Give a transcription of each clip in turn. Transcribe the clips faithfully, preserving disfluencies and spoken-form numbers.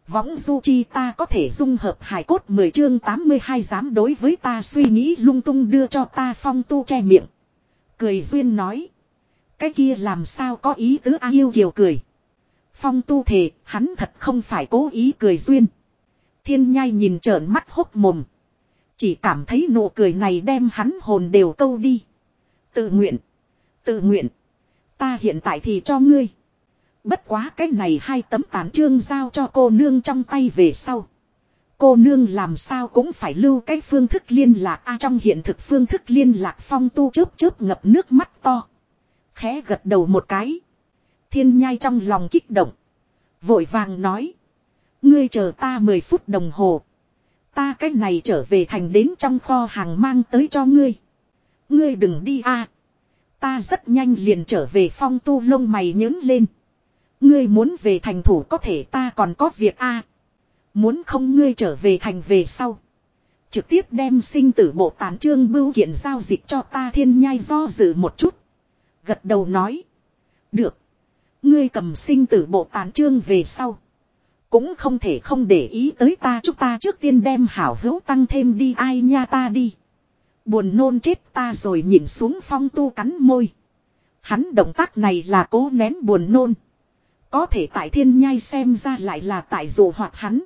Võng du chi ta có thể dung hợp hài cốt mười chương tám mươi hai dám đối với ta suy nghĩ lung tung đưa cho ta Phong Tu che miệng. Cười duyên nói. Cái kia làm sao có ý tứ a yêu kiều cười. Phong Tu thề hắn thật không phải cố ý cười duyên. Thiên nhai nhìn trợn mắt hốc mồm. Chỉ cảm thấy nụ cười này đem hắn hồn đều câu đi. Tự nguyện. Tự nguyện. Ta hiện tại thì cho ngươi. Bất quá cái này hai tấm tán chương giao cho cô nương trong tay về sau. Cô nương làm sao cũng phải lưu cái phương thức liên lạc a trong hiện thực phương thức liên lạc Phong Tu chớp chớp ngập nước mắt to. Khẽ gật đầu một cái. Thiên nhai trong lòng kích động. Vội vàng nói. Ngươi chờ ta mười phút đồng hồ. Ta cái này trở về thành đến trong kho hàng mang tới cho ngươi. Ngươi đừng đi a. Ta rất nhanh liền trở về. Phong Tu lông mày nhớn lên. Ngươi muốn về thành thủ có thể ta còn có việc a. Muốn không ngươi trở về thành về sau. Trực tiếp đem sinh tử bộ tán chương bưu kiện giao dịch cho ta. Thiên nhai do dự một chút. Gật đầu nói. Được. Ngươi cầm sinh tử bộ tán chương về sau. Cũng không thể không để ý tới ta. Chúng ta trước tiên đem hảo hữu tăng thêm đi. Ai nha ta đi. Buồn nôn chết ta rồi nhìn xuống. Phong Tu cắn môi. Hắn động tác này là cố nén buồn nôn. Có thể tại thiên nhai xem ra lại là tại dụ hoạt hắn.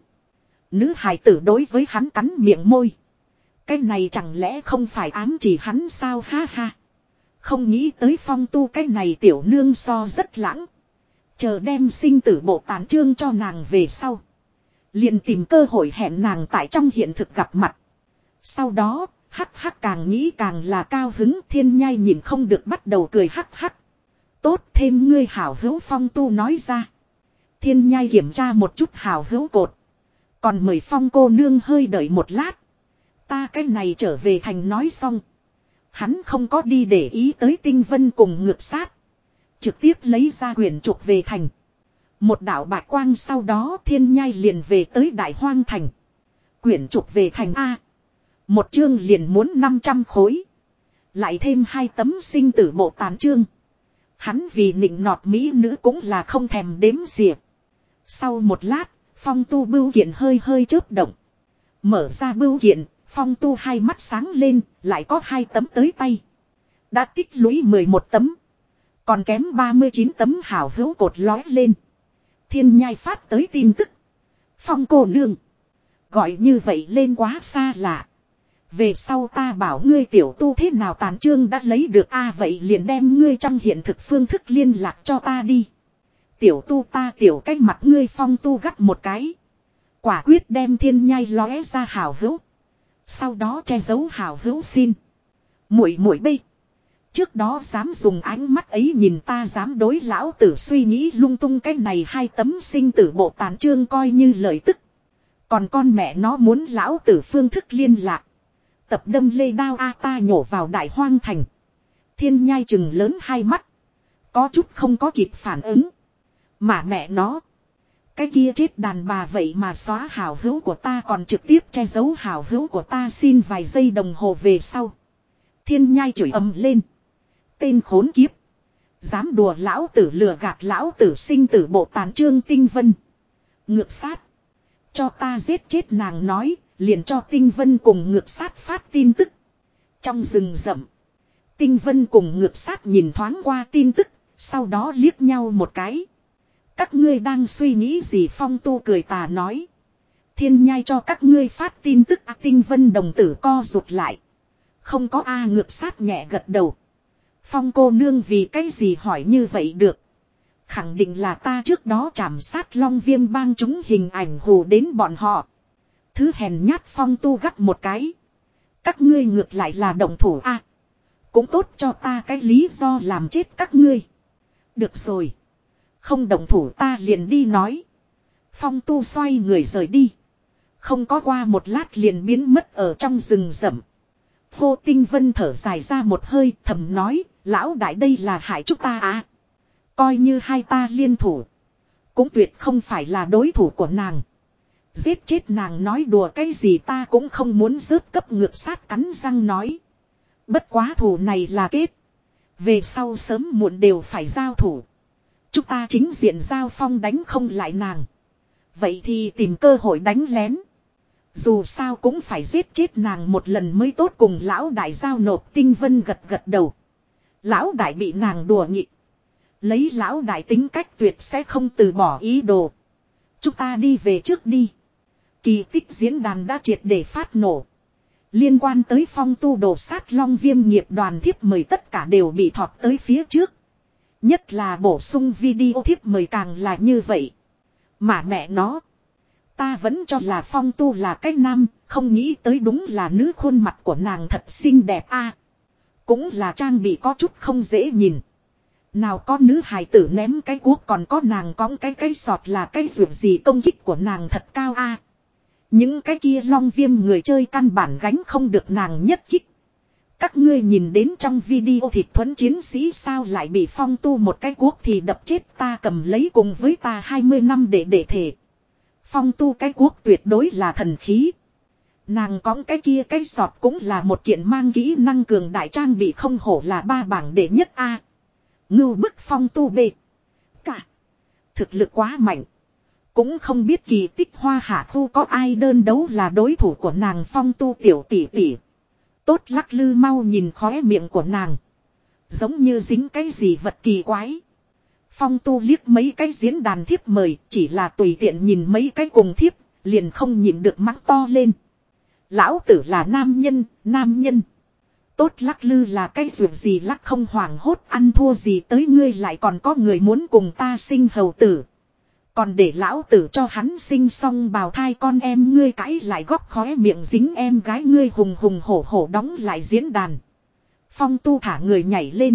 Nữ hài tử đối với hắn cắn miệng môi. Cái này chẳng lẽ không phải ám chỉ hắn sao ha ha. Không nghĩ tới Phong Tu cái này tiểu nương so rất lãng. Chờ đem sinh tử bộ tán chương cho nàng về sau. Liền tìm cơ hội hẹn nàng tại trong hiện thực gặp mặt. Sau đó, hắc hắc càng nghĩ càng là cao hứng. Thiên nhai nhìn không được bắt đầu cười hắc hắc. Tốt thêm ngươi hảo hữu Phong Tu nói ra. Thiên nhai kiểm tra một chút hảo hữu cột. Còn mời Phong cô nương hơi đợi một lát. Ta cái này trở về thành nói xong. Hắn không có đi để ý tới Tinh Vân cùng ngược sát. Trực tiếp lấy ra quyển trục về thành. Một đạo bạch quang sau đó thiên nhai liền về tới Đại Hoang thành. Quyển trục về thành A. Một chương liền muốn năm trăm khối. Lại thêm hai tấm sinh tử bộ tán chương. Hắn vì nịnh nọt mỹ nữ cũng là không thèm đếm xỉa. Sau một lát, Phong Tu bưu kiện hơi hơi chớp động. Mở ra bưu kiện, Phong Tu hai mắt sáng lên, lại có hai tấm tới tay. Đã tích lũy mười một tấm. Còn kém ba mươi chín tấm hảo hữu cột lói lên. Thiên nhai phát tới tin tức. Phong cô nương. Gọi như vậy lên quá xa lạ. Về sau ta bảo ngươi tiểu tu thế nào tán chương đã lấy được a à, vậy liền đem ngươi trong hiện thực phương thức liên lạc cho ta đi. Tiểu tu ta tiểu cách mặt ngươi. Phong Tu gắt một cái. Quả quyết đem thiên nhai lóe ra hảo hữu. Sau đó che giấu hảo hữu xin. Muội muội bây. Trước đó dám dùng ánh mắt ấy nhìn ta dám đối lão tử suy nghĩ lung tung cái này hai tấm sinh tử bộ tán chương coi như lời tức. Còn con mẹ nó muốn lão tử phương thức liên lạc. Tập đâm lê đao a ta nhổ vào Đại Hoang thành. Thiên nhai chừng lớn hai mắt. Có chút không có kịp phản ứng. Mà mẹ nó. Cái kia chết đàn bà vậy mà xóa hảo hữu của ta còn trực tiếp che giấu hảo hữu của ta xin vài giây đồng hồ về sau. Thiên nhai chửi ầm lên. Tên khốn kiếp. Dám đùa lão tử lừa gạt lão tử sinh tử bộ tán chương Tinh Vân. Ngược sát. Cho ta giết chết nàng nói. Liền cho Tinh Vân cùng ngược sát phát tin tức. Trong rừng rậm. Tinh Vân cùng ngược sát nhìn thoáng qua tin tức. Sau đó liếc nhau một cái. Các ngươi đang suy nghĩ gì? Phong Tu cười tà nói. Thiên nhai cho các ngươi phát tin tức. À, Tinh Vân đồng tử co rụt lại. Không có A. Ngược sát nhẹ gật đầu. Phong cô nương vì cái gì hỏi như vậy được. Khẳng định là ta trước đó trảm sát Long Viêm bang chúng hình ảnh hù đến bọn họ. Thứ hèn nhát. Phong Tu gắt một cái. Các ngươi ngược lại là động thủ a. À, cũng tốt cho ta cái lý do làm chết các ngươi. Được rồi. Không động thủ ta liền đi nói. Phong Tu xoay người rời đi. Không có qua một lát liền biến mất ở trong rừng rậm. Hô Tinh Vân thở dài ra một hơi thầm nói. Lão đại đây là hại chúng ta à. Coi như hai ta liên thủ. Cũng tuyệt không phải là đối thủ của nàng. Giết chết nàng nói đùa cái gì ta cũng không muốn rớt cấp. Ngược sát cắn răng nói. Bất quá thủ này là kết. Về sau sớm muộn đều phải giao thủ. Chúng ta chính diện giao phong đánh không lại nàng. Vậy thì tìm cơ hội đánh lén. Dù sao cũng phải giết chết nàng một lần mới tốt, cùng lão đại giao nộp. Tinh Vân gật gật đầu. Lão đại bị nàng đùa nghịch. Lấy lão đại tính cách tuyệt sẽ không từ bỏ ý đồ. Chúng ta đi về trước đi. Kỳ tích diễn đàn đã triệt để phát nổ. Liên quan tới Phong Tu đồ sát Long Viêm nghiệp đoàn thiếp mời tất cả đều bị thọt tới phía trước. Nhất là bổ sung video thiếp mời càng là như vậy. Mà mẹ nó. Ta vẫn cho là Phong Tu là cái nam, không nghĩ tới đúng là nữ, khuôn mặt của nàng thật xinh đẹp a. Cũng là trang bị có chút không dễ nhìn. Nào có nữ hài tử ném cái cuốc, còn có nàng cõng cái cái sọt, là cái ruột gì, công kích của nàng thật cao a. Những cái kia Long Viêm người chơi căn bản gánh không được nàng nhất kích. Các ngươi nhìn đến trong video thịt thuẫn chiến sĩ sao lại bị Phong Tu một cái cuốc thì đập chết, ta cầm lấy cùng với ta hai mươi năm để để thể. Phong Tu cái cuốc tuyệt đối là thần khí. Nàng cõng cái kia cái sọt cũng là một kiện mang kỹ năng cường đại, trang bị không hổ là ba bảng đệ nhất a. Ngưu bức Phong Tu b. Cả. Thực lực quá mạnh. Cũng không biết kỳ tích hoa hạ khu có ai đơn đấu là đối thủ của nàng. Phong Tu tiểu tỷ tỷ. Tốt lắc lư, mau nhìn khóe miệng của nàng. Giống như dính cái gì vật kỳ quái. Phong Tu liếc mấy cái diễn đàn thiếp mời, chỉ là tùy tiện nhìn mấy cái cùng thiếp, liền không nhịn được mắng to lên. Lão tử là nam nhân, nam nhân. Tốt lắc lư là cái ruột gì, lắc không hoảng hốt, ăn thua gì tới ngươi, lại còn có người muốn cùng ta sinh hầu tử. Còn để lão tử cho hắn sinh xong bào thai con em ngươi, cãi lại góc khóe miệng dính em gái ngươi, hùng hùng hổ hổ đóng lại diễn đàn. Phong Tu thả người nhảy lên.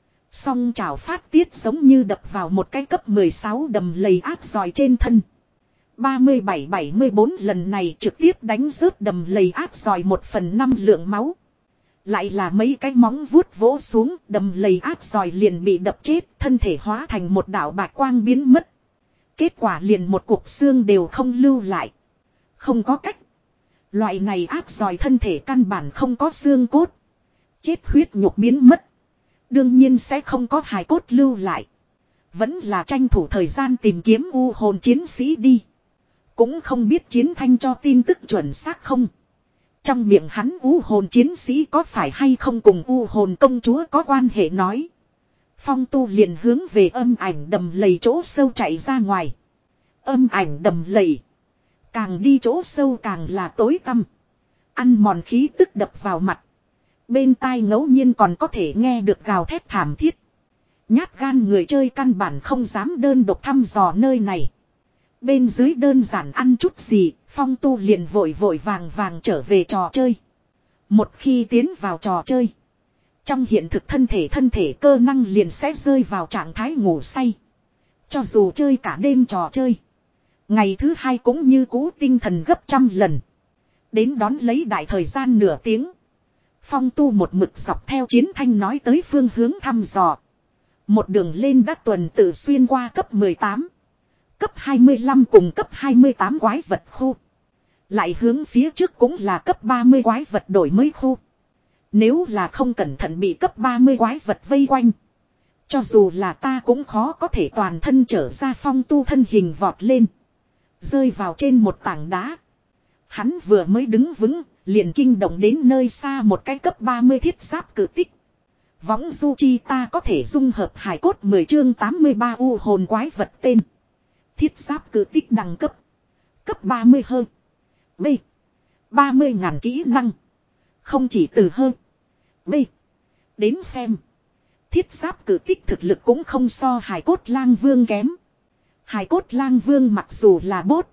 Song chảo phát tiết giống như đập vào một cái cấp mười sáu đầm lầy áp giỏi trên thân. ba mươi bảy bảy mươi bốn lần này trực tiếp đánh rớt đầm lầy áp giỏi một phần năm lượng máu. Lại là mấy cái móng vuốt vỗ xuống, đầm lầy áp giỏi liền bị đập chết, thân thể hóa thành một đạo bạch quang biến mất. Kết quả liền một cục xương đều không lưu lại. Không có cách. Loại này áp giỏi thân thể căn bản không có xương cốt. Chết huyết nhục biến mất. Đương nhiên sẽ không có hài cốt lưu lại. Vẫn là tranh thủ thời gian tìm kiếm u hồn chiến sĩ đi. Cũng không biết Chiến Thanh cho tin tức chuẩn xác không. Trong miệng hắn u hồn chiến sĩ có phải hay không cùng u hồn công chúa có quan hệ nói. Phong Tu liền hướng về âm ảnh đầm lầy chỗ sâu chạy ra ngoài. Âm ảnh đầm lầy. Càng đi chỗ sâu càng là tối tăm. Ăn mòn khí tức đập vào mặt. Bên tai ngẫu nhiên còn có thể nghe được gào thét thảm thiết. Nhát gan người chơi căn bản không dám đơn độc thăm dò nơi này. Bên dưới đơn giản ăn chút gì, Phong Tu liền vội vội vàng vàng trở về trò chơi. Một khi tiến vào trò chơi, trong hiện thực thân thể thân thể cơ năng liền sẽ rơi vào trạng thái ngủ say. Cho dù chơi cả đêm trò chơi, ngày thứ hai cũng như cũ tinh thần gấp trăm lần. Đến đón lấy đại thời gian nửa tiếng, Phong Tu một mực dọc theo Chiến Thanh nói tới phương hướng thăm dò. Một đường lên đã tuần tự xuyên qua cấp mười tám, cấp hai mươi lăm cùng cấp hai mươi tám quái vật khu. Lại hướng phía trước cũng là cấp ba mươi quái vật đổi mới khu. Nếu là không cẩn thận bị cấp ba mươi quái vật vây quanh, cho dù là ta cũng khó có thể toàn thân trở ra. Phong Tu thân hình vọt lên, rơi vào trên một tảng đá. Hắn vừa mới đứng vững, liền kinh động đến nơi xa một cái cấp ba mươi thiết giáp cử tích. Võng du chi ta có thể dung hợp hải cốt mười chương tám mươi ba u hồn quái vật tên. Thiết giáp cử tích đẳng cấp. Cấp ba mươi hơn. B. ba mươi ngàn kỹ năng. Không chỉ từ hơn. B. Đến xem. Thiết giáp cử tích thực lực cũng không so hải cốt lang vương kém. Hải cốt lang vương mặc dù là bốt,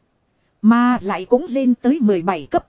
mà lại cũng lên tới mười bảy cấp.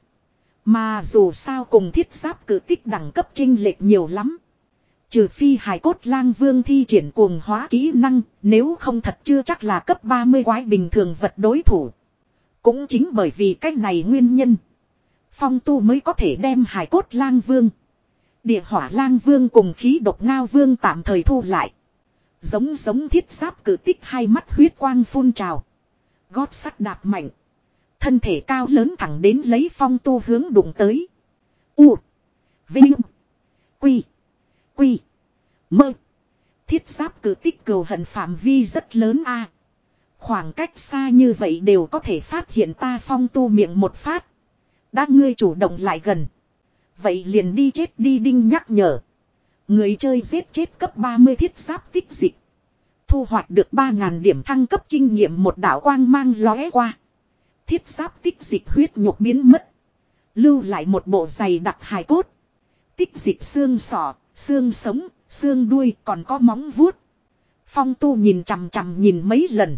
Mà dù sao cùng thiết giáp cử tích đẳng cấp chênh lệch nhiều lắm. Trừ phi hải cốt lang vương thi triển cuồng hóa kỹ năng, nếu không thật chưa chắc là cấp ba mươi quái bình thường vật đối thủ. Cũng chính bởi vì cách này nguyên nhân, Phong Tu mới có thể đem hải cốt lang vương, địa hỏa lang vương cùng khí độc ngao vương tạm thời thu lại. Giống giống thiết giáp cử tích hai mắt huyết quang phun trào. Gót sắt đạp mạnh. Thân thể cao lớn thẳng đến lấy Phong Tu hướng đụng tới. U. Vinh. Quy. Quy. Mơ. Thiết giáp cử tích cừu hận phạm vi rất lớn a. Khoảng cách xa như vậy đều có thể phát hiện ta Phong Tu miệng một phát. Đã ngươi chủ động lại gần. Vậy liền đi chết đi Đinh nhắc nhở. Người chơi giết chết cấp ba mươi thiết giáp tích dịch. Thu hoạch được ba nghìn điểm thăng cấp kinh nghiệm, một đạo quang mang lóe qua. Thiết giáp tích dịch huyết nhục biến mất. Lưu lại một bộ giày đặc hài cốt. Tích dịch xương sọ, xương sống, xương đuôi, còn có móng vuốt. Phong Tu nhìn chằm chằm nhìn mấy lần.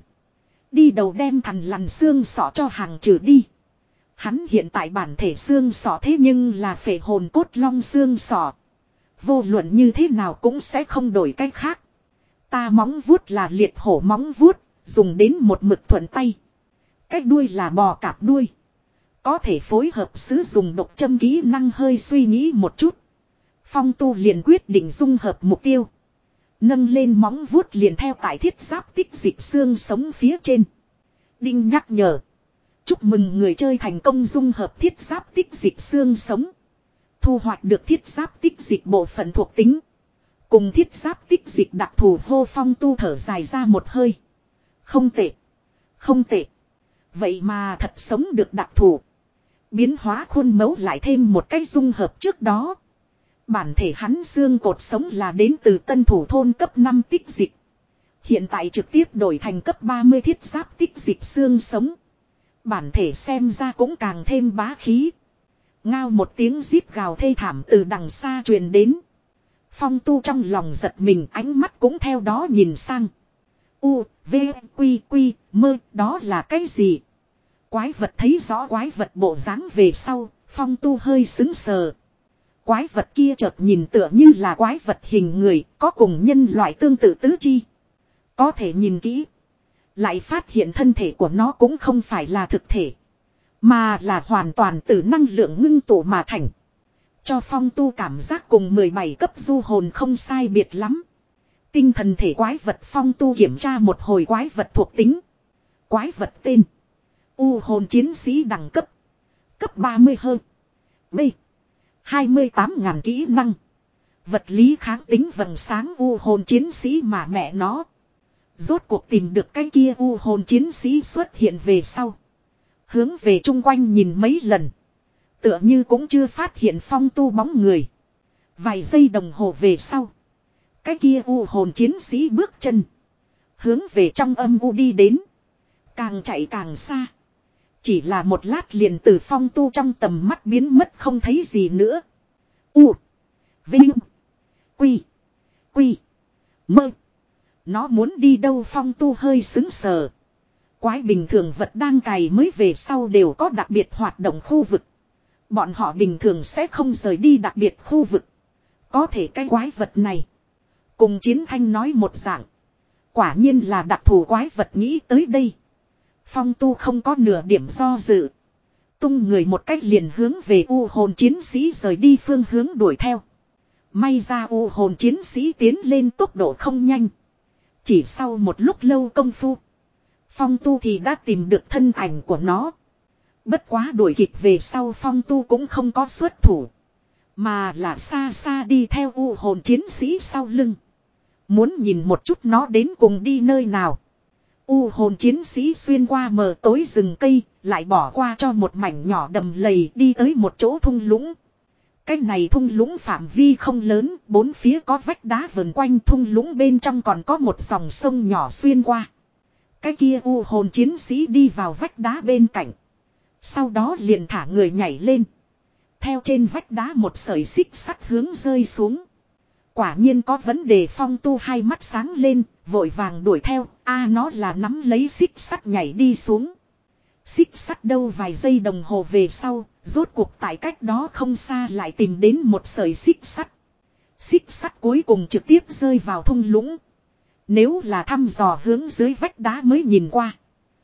Đi đầu đem thằn lằn xương sọ cho hàng trừ đi. Hắn hiện tại bản thể xương sọ thế nhưng là phệ hồn cốt long xương sọ. Vô luận như thế nào cũng sẽ không đổi cách khác. Ta móng vuốt là liệt hổ móng vuốt, dùng đến một mực thuận tay. Cái đuôi là bò cạp đuôi. Có thể phối hợp sử dụng độc châm kỹ năng. Hơi suy nghĩ một chút. Phong Tu liền quyết định dung hợp mục tiêu. Nâng lên móng vuốt liền theo tại thiết giáp tích dịch xương sống phía trên. Đinh nhắc nhở. Chúc mừng người chơi thành công dung hợp thiết giáp tích dịch xương sống. Thu hoạch được thiết giáp tích dịch bộ phận thuộc tính. Cùng thiết giáp tích dịch đặc thù. Hô Phong Tu thở dài ra một hơi. Không tệ. Không tệ. Vậy mà thật sống được đặc thù. Biến hóa khuôn mẫu lại thêm một cái dung hợp trước đó. Bản thể hắn xương cột sống là đến từ tân thủ thôn cấp năm tích dịch. Hiện tại trực tiếp đổi thành cấp ba mươi thiết giáp tích dịch xương sống. Bản thể xem ra cũng càng thêm bá khí. Ngao một tiếng rít gào thê thảm từ đằng xa truyền đến. Phong Tu trong lòng giật mình, ánh mắt cũng theo đó nhìn sang. U, V, Quy, Quy, Mơ, đó là cái gì? Quái vật thấy rõ quái vật bộ dáng về sau, Phong Tu hơi sững sờ. Quái vật kia chợt nhìn tựa như là quái vật hình người, có cùng nhân loại tương tự tứ chi. Có thể nhìn kỹ, lại phát hiện thân thể của nó cũng không phải là thực thể, mà là hoàn toàn từ năng lượng ngưng tụ mà thành. Cho Phong Tu cảm giác cùng mười bảy cấp du hồn không sai biệt lắm. Tinh thần thể quái vật. Phong Tu kiểm tra một hồi quái vật thuộc tính. Quái vật tên U hồn chiến sĩ đẳng cấp cấp ba mươi hơn. B hai mươi tám nghìn kỹ năng. Vật lý kháng tính vầng sáng U hồn chiến sĩ mà mẹ nó. Rốt cuộc tìm được cái kia U hồn chiến sĩ xuất hiện về sau. Hướng về chung quanh nhìn mấy lần. Tựa như cũng chưa phát hiện Phong Tu bóng người. Vài giây đồng hồ về sau. Cái kia U hồn chiến sĩ bước chân. Hướng về trong âm U đi đến. Càng chạy càng xa. Chỉ là một lát liền từ Phong Tu trong tầm mắt biến mất không thấy gì nữa. U. Vinh. Quy. Quy. Mơ. Nó muốn đi đâu? Phong Tu hơi sững sờ. Quái bình thường vật đang cày mới về sau đều có đặc biệt hoạt động khu vực. Bọn họ bình thường sẽ không rời đi đặc biệt khu vực. Có thể cái quái vật này. Cùng Chiến Thanh nói một dạng. Quả nhiên là đặc thù quái vật. Nghĩ tới đây. Phong Tu không có nửa điểm do dự. Tung người một cách liền hướng về U hồn chiến sĩ rời đi phương hướng đuổi theo. May ra U hồn chiến sĩ tiến lên tốc độ không nhanh. Chỉ sau một lúc lâu công phu. Phong Tu thì đã tìm được thân ảnh của nó. Bất quá đuổi kịp về sau Phong Tu cũng không có xuất thủ. Mà là xa xa đi theo U hồn chiến sĩ sau lưng. Muốn nhìn một chút nó đến cùng đi nơi nào. U hồn chiến sĩ xuyên qua mờ tối rừng cây, lại bỏ qua cho một mảnh nhỏ đầm lầy đi tới một chỗ thung lũng. Cái này thung lũng phạm vi không lớn, bốn phía có vách đá vần quanh, thung lũng bên trong còn có một dòng sông nhỏ xuyên qua. Cái kia U hồn chiến sĩ đi vào vách đá bên cạnh. Sau đó liền thả người nhảy lên. Theo trên vách đá một sợi xích sắt hướng rơi xuống. Quả nhiên có vấn đề. Phong Tu hai mắt sáng lên, vội vàng đuổi theo. A nó là nắm lấy xích sắt nhảy đi xuống. Xích sắt đâu vài giây đồng hồ về sau, rốt cuộc tại cách đó không xa lại tìm đến một sợi xích sắt. Xích sắt cuối cùng trực tiếp rơi vào thung lũng. Nếu là thăm dò hướng dưới vách đá mới nhìn qua,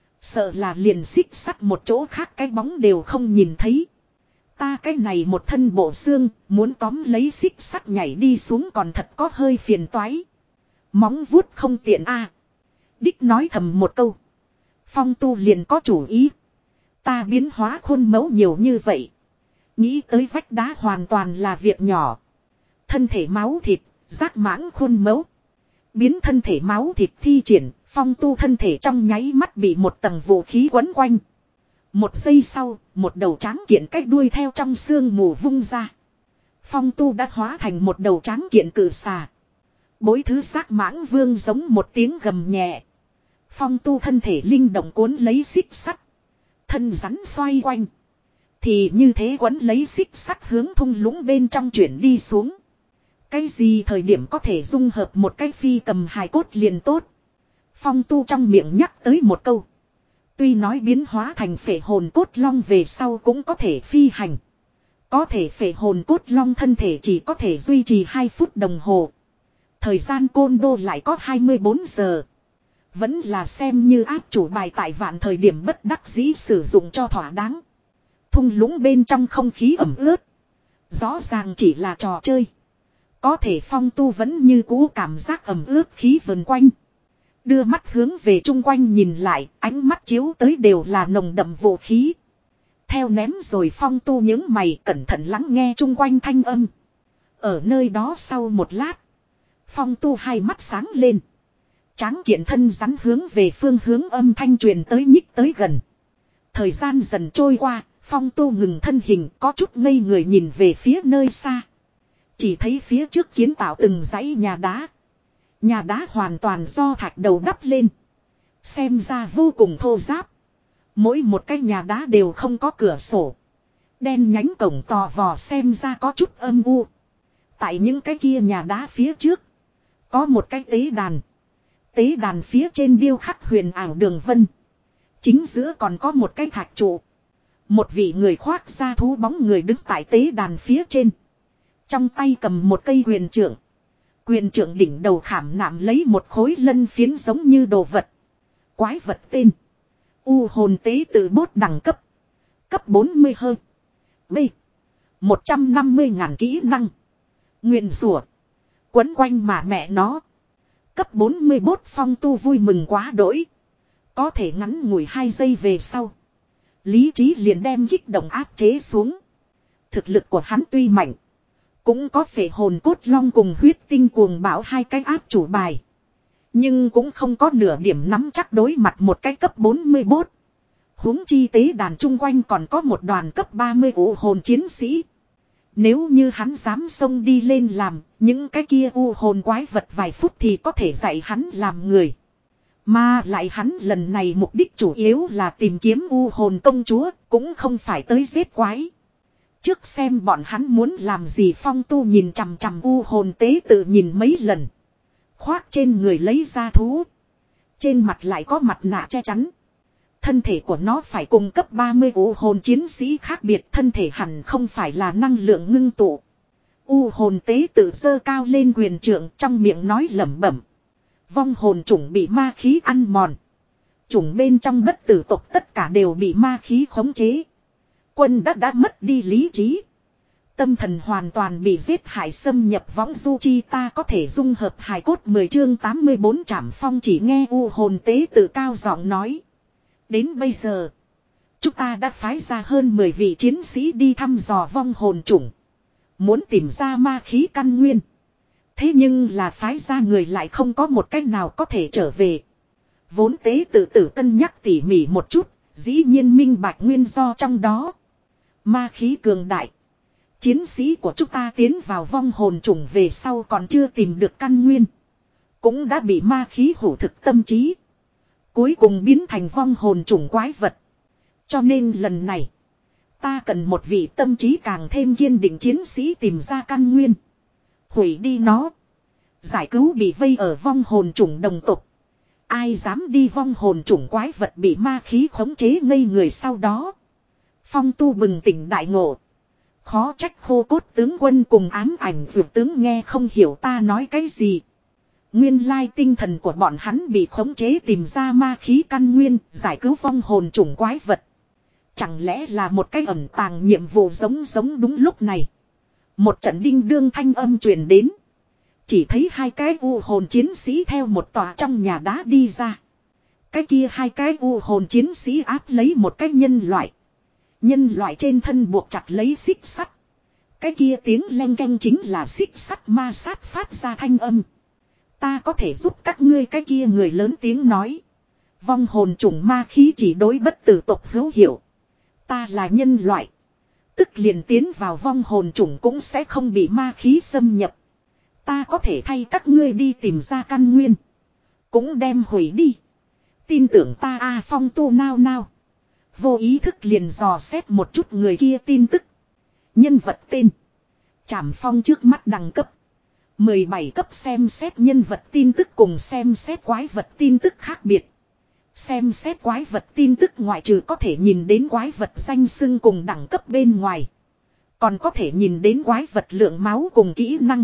sợ là liền xích sắt một chỗ khác cái bóng đều không nhìn thấy. Ta cái này một thân bộ xương, muốn tóm lấy xích sắt nhảy đi xuống còn thật có hơi phiền toái. Móng vuốt không tiện a. À. Đích nói thầm một câu. Phong Tu liền có chủ ý. Ta biến hóa khuôn mẫu nhiều như vậy. Nghĩ tới vách đá hoàn toàn là việc nhỏ. Thân thể máu thịt, giác mãng khuôn mẫu. Biến thân thể máu thịt thi triển, Phong Tu thân thể trong nháy mắt bị một tầng vũ khí quấn quanh. Một giây sau, một đầu tráng kiện cách đuôi theo trong sương mù vung ra. Phong Tu đã hóa thành một đầu tráng kiện cự xà. Bối thứ xác mãng vương giống một tiếng gầm nhẹ. Phong Tu thân thể linh động cuốn lấy xích sắt. Thân rắn xoay quanh. Thì như thế quấn lấy xích sắt hướng thung lũng bên trong chuyển đi xuống. Cái gì thời điểm có thể dung hợp một cái phi cầm hài cốt liền tốt. Phong Tu trong miệng nhắc tới một câu. Tuy nói biến hóa thành phệ hồn cốt long về sau cũng có thể phi hành. Có thể phệ hồn cốt long thân thể chỉ có thể duy trì hai phút đồng hồ. Thời gian côn đô lại có hai mươi bốn giờ. Vẫn là xem như áp chủ bài tại vạn thời điểm bất đắc dĩ sử dụng cho thỏa đáng. Thung lũng bên trong không khí ẩm ướt. Rõ ràng chỉ là trò chơi. Có thể Phong Tu vẫn như cũ cảm giác ẩm ướt khí vần quanh. Đưa mắt hướng về chung quanh nhìn lại, ánh mắt chiếu tới đều là nồng đậm vũ khí. Theo ném rồi Phong Tu những mày cẩn thận lắng nghe chung quanh thanh âm. Ở nơi đó sau một lát, Phong Tu hai mắt sáng lên. Tráng kiện thân rắn hướng về phương hướng âm thanh truyền tới nhích tới gần. Thời gian dần trôi qua, Phong Tu ngừng thân hình có chút ngây người nhìn về phía nơi xa. Chỉ thấy phía trước kiến tạo từng dãy nhà đá. Nhà đá hoàn toàn do thạch đầu đắp lên. Xem ra vô cùng thô ráp. Mỗi một cái nhà đá đều không có cửa sổ. Đen nhánh cổng tò vò xem ra có chút âm u. Tại những cái kia nhà đá phía trước. Có một cái tế đàn. Tế đàn phía trên điêu khắc huyền ảo đường vân. Chính giữa còn có một cái thạch trụ. Một vị người khoác da thú bóng người đứng tại tế đàn phía trên. Trong tay cầm một cây quyền trượng. Quyền trượng đỉnh đầu khảm nạm lấy một khối lân phiến giống như đồ vật. Quái vật tên. U hồn tế tự bốt đẳng cấp. Cấp bốn mươi hơi. B. một trăm năm mươi ngàn kỹ năng. Nguyên rủa. Quấn quanh mà mẹ nó. Cấp bốn mươi bốt Phong Tu vui mừng quá đỗi. Có thể ngắn ngủi hai giây về sau. Lý trí liền đem kích động áp chế xuống. Thực lực của hắn tuy mạnh. Cũng có phệ hồn cốt long cùng huyết tinh cuồng bão hai cái áp chủ bài. Nhưng cũng không có nửa điểm nắm chắc đối mặt một cái cấp bốn mươi bốt. Huống chi tế đàn chung quanh còn có một đoàn cấp ba mươi u hồn chiến sĩ. Nếu như hắn dám xông đi lên làm, những cái kia u hồn quái vật vài phút thì có thể dạy hắn làm người. Mà lại hắn lần này mục đích chủ yếu là tìm kiếm u hồn công chúa, cũng không phải tới giết quái. Trước xem bọn hắn muốn làm gì Phong Tu nhìn chằm chằm u hồn tế tự nhìn mấy lần. Khoác trên người lấy ra thú. Trên mặt lại có mặt nạ che chắn. Thân thể của nó phải cùng cấp ba mươi u hồn chiến sĩ khác biệt. Thân thể hẳn không phải là năng lượng ngưng tụ. U hồn tế tự giơ cao lên quyền trượng trong miệng nói lẩm bẩm. Vong hồn chủng bị ma khí ăn mòn. Chủng bên trong bất tử tộc tất cả đều bị ma khí khống chế. Quân đã đã mất đi lý trí. Tâm thần hoàn toàn bị giết hại xâm nhập võng du chi ta có thể dung hợp hài cốt mười chương tám mươi bốn Trảm Phong chỉ nghe u hồn tế tự cao giọng nói. Đến bây giờ, chúng ta đã phái ra hơn mười vị chiến sĩ đi thăm dò vong hồn chủng. Muốn tìm ra ma khí căn nguyên. Thế nhưng là phái ra người lại không có một cách nào có thể trở về. Vốn tế tự tử cân nhắc tỉ mỉ một chút, dĩ nhiên minh bạch nguyên do trong đó. Ma khí cường đại. Chiến sĩ của chúng ta tiến vào vong hồn chủng về sau còn chưa tìm được căn nguyên. Cũng đã bị ma khí hủ thực tâm trí. Cuối cùng biến thành vong hồn chủng quái vật. Cho nên lần này, ta cần một vị tâm trí càng thêm kiên định chiến sĩ tìm ra căn nguyên. Hủy đi nó. Giải cứu bị vây ở vong hồn chủng đồng tộc. Ai dám đi vong hồn chủng quái vật bị ma khí khống chế ngây người sau đó. Phong Tu bừng tỉnh đại ngộ. Khó trách khô cốt tướng quân cùng ám ảnh vượt tướng nghe không hiểu ta nói cái gì. Nguyên lai tinh thần của bọn hắn bị khống chế tìm ra ma khí căn nguyên, giải cứu vong hồn chủng quái vật. Chẳng lẽ là một cái ẩn tàng nhiệm vụ giống giống đúng lúc này. Một trận đinh đương thanh âm truyền đến. Chỉ thấy hai cái u hồn chiến sĩ theo một tòa trong nhà đá đi ra. Cái kia hai cái u hồn chiến sĩ áp lấy một cái nhân loại. Nhân loại trên thân buộc chặt lấy xích sắt. Cái kia tiếng leng keng chính là xích sắt ma sát phát ra thanh âm. Ta có thể giúp các ngươi cái kia người lớn tiếng nói. Vong hồn trùng ma khí chỉ đối bất tử tộc hữu hiệu. Ta là nhân loại. Tức liền tiến vào vong hồn trùng cũng sẽ không bị ma khí xâm nhập. Ta có thể thay các ngươi đi tìm ra căn nguyên. Cũng đem hủy đi. Tin tưởng ta a Phong tu nao nao. Vô ý thức liền dò xét một chút người kia tin tức. Nhân vật tên. Trảm Phong trước mắt đẳng cấp. mười bảy cấp xem xét nhân vật tin tức cùng xem xét quái vật tin tức khác biệt. Xem xét quái vật tin tức ngoại trừ có thể nhìn đến quái vật danh xưng cùng đẳng cấp bên ngoài. Còn có thể nhìn đến quái vật lượng máu cùng kỹ năng.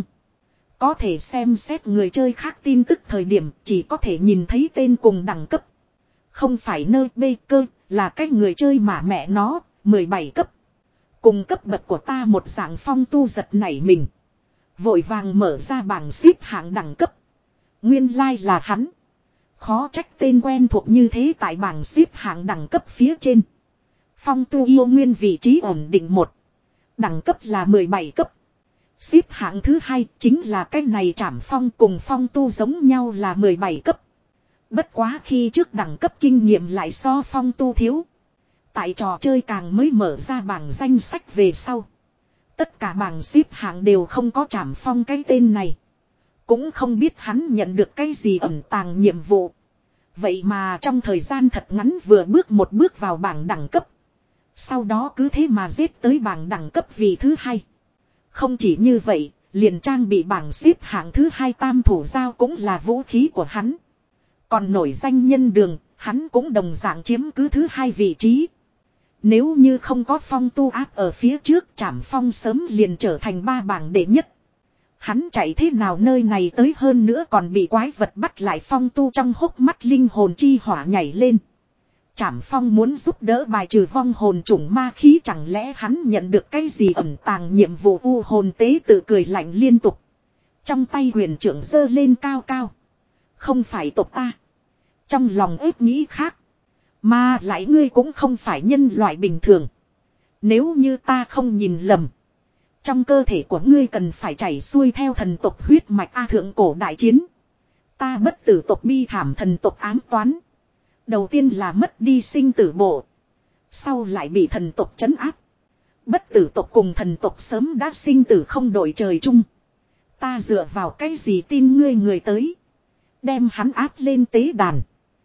Có thể xem xét người chơi khác tin tức thời điểm chỉ có thể nhìn thấy tên cùng đẳng cấp. Không phải nơi bê cơ là cái người chơi mà mẹ nó, mười bảy cấp. Cùng cấp bậc của ta một dạng Phong tu giật nảy mình. Vội vàng mở ra bảng xếp hạng đẳng cấp. Nguyên lai like là hắn. Khó trách tên quen thuộc như thế tại bảng xếp hạng đẳng cấp phía trên. Phong tu yêu nguyên vị trí ổn định một. Đẳng cấp là mười bảy cấp. Xếp hạng thứ hai chính là cái này Trảm Phong cùng Phong tu giống nhau là mười bảy cấp. Bất quá khi trước đẳng cấp kinh nghiệm lại so Phong tu thiếu. Tại trò chơi càng mới mở ra bảng danh sách về sau. Tất cả bảng xếp hạng đều không có Trảm Phong cái tên này. Cũng không biết hắn nhận được cái gì ẩn tàng nhiệm vụ. Vậy mà trong thời gian thật ngắn vừa bước một bước vào bảng đẳng cấp. Sau đó cứ thế mà giết tới bảng đẳng cấp vị thứ hai. Không chỉ như vậy, liền trang bị bảng xếp hạng thứ hai tam thủ giao cũng là vũ khí của hắn. Còn nổi danh nhân đường, hắn cũng đồng dạng chiếm cứ thứ hai vị trí. Nếu như không có Phong tu áp ở phía trước, Trảm Phong sớm liền trở thành ba bảng đệ nhất. Hắn chạy thế nào nơi này tới hơn nữa còn bị quái vật bắt lại Phong tu trong hốc mắt linh hồn chi hỏa nhảy lên. Trảm Phong muốn giúp đỡ bài trừ vong hồn chủng ma khí, chẳng lẽ hắn nhận được cái gì ẩn tàng nhiệm vụ. U hồn tế tự cười lạnh liên tục. Trong tay huyền trưởng giơ lên cao cao. Không phải tộc ta. Trong lòng ếp nghĩ khác. Mà lại ngươi cũng không phải nhân loại bình thường. Nếu như ta không nhìn lầm. Trong cơ thể của ngươi cần phải chảy xuôi theo thần tộc huyết mạch A thượng cổ đại chiến. Ta bất tử tộc bi thảm thần tộc ám toán. Đầu tiên là mất đi sinh tử bộ. Sau lại bị thần tộc trấn áp. Bất tử tộc cùng thần tộc sớm đã sinh tử không đổi trời chung. Ta dựa vào cái gì tin ngươi người tới. Đem hắn áp lên tế đàn.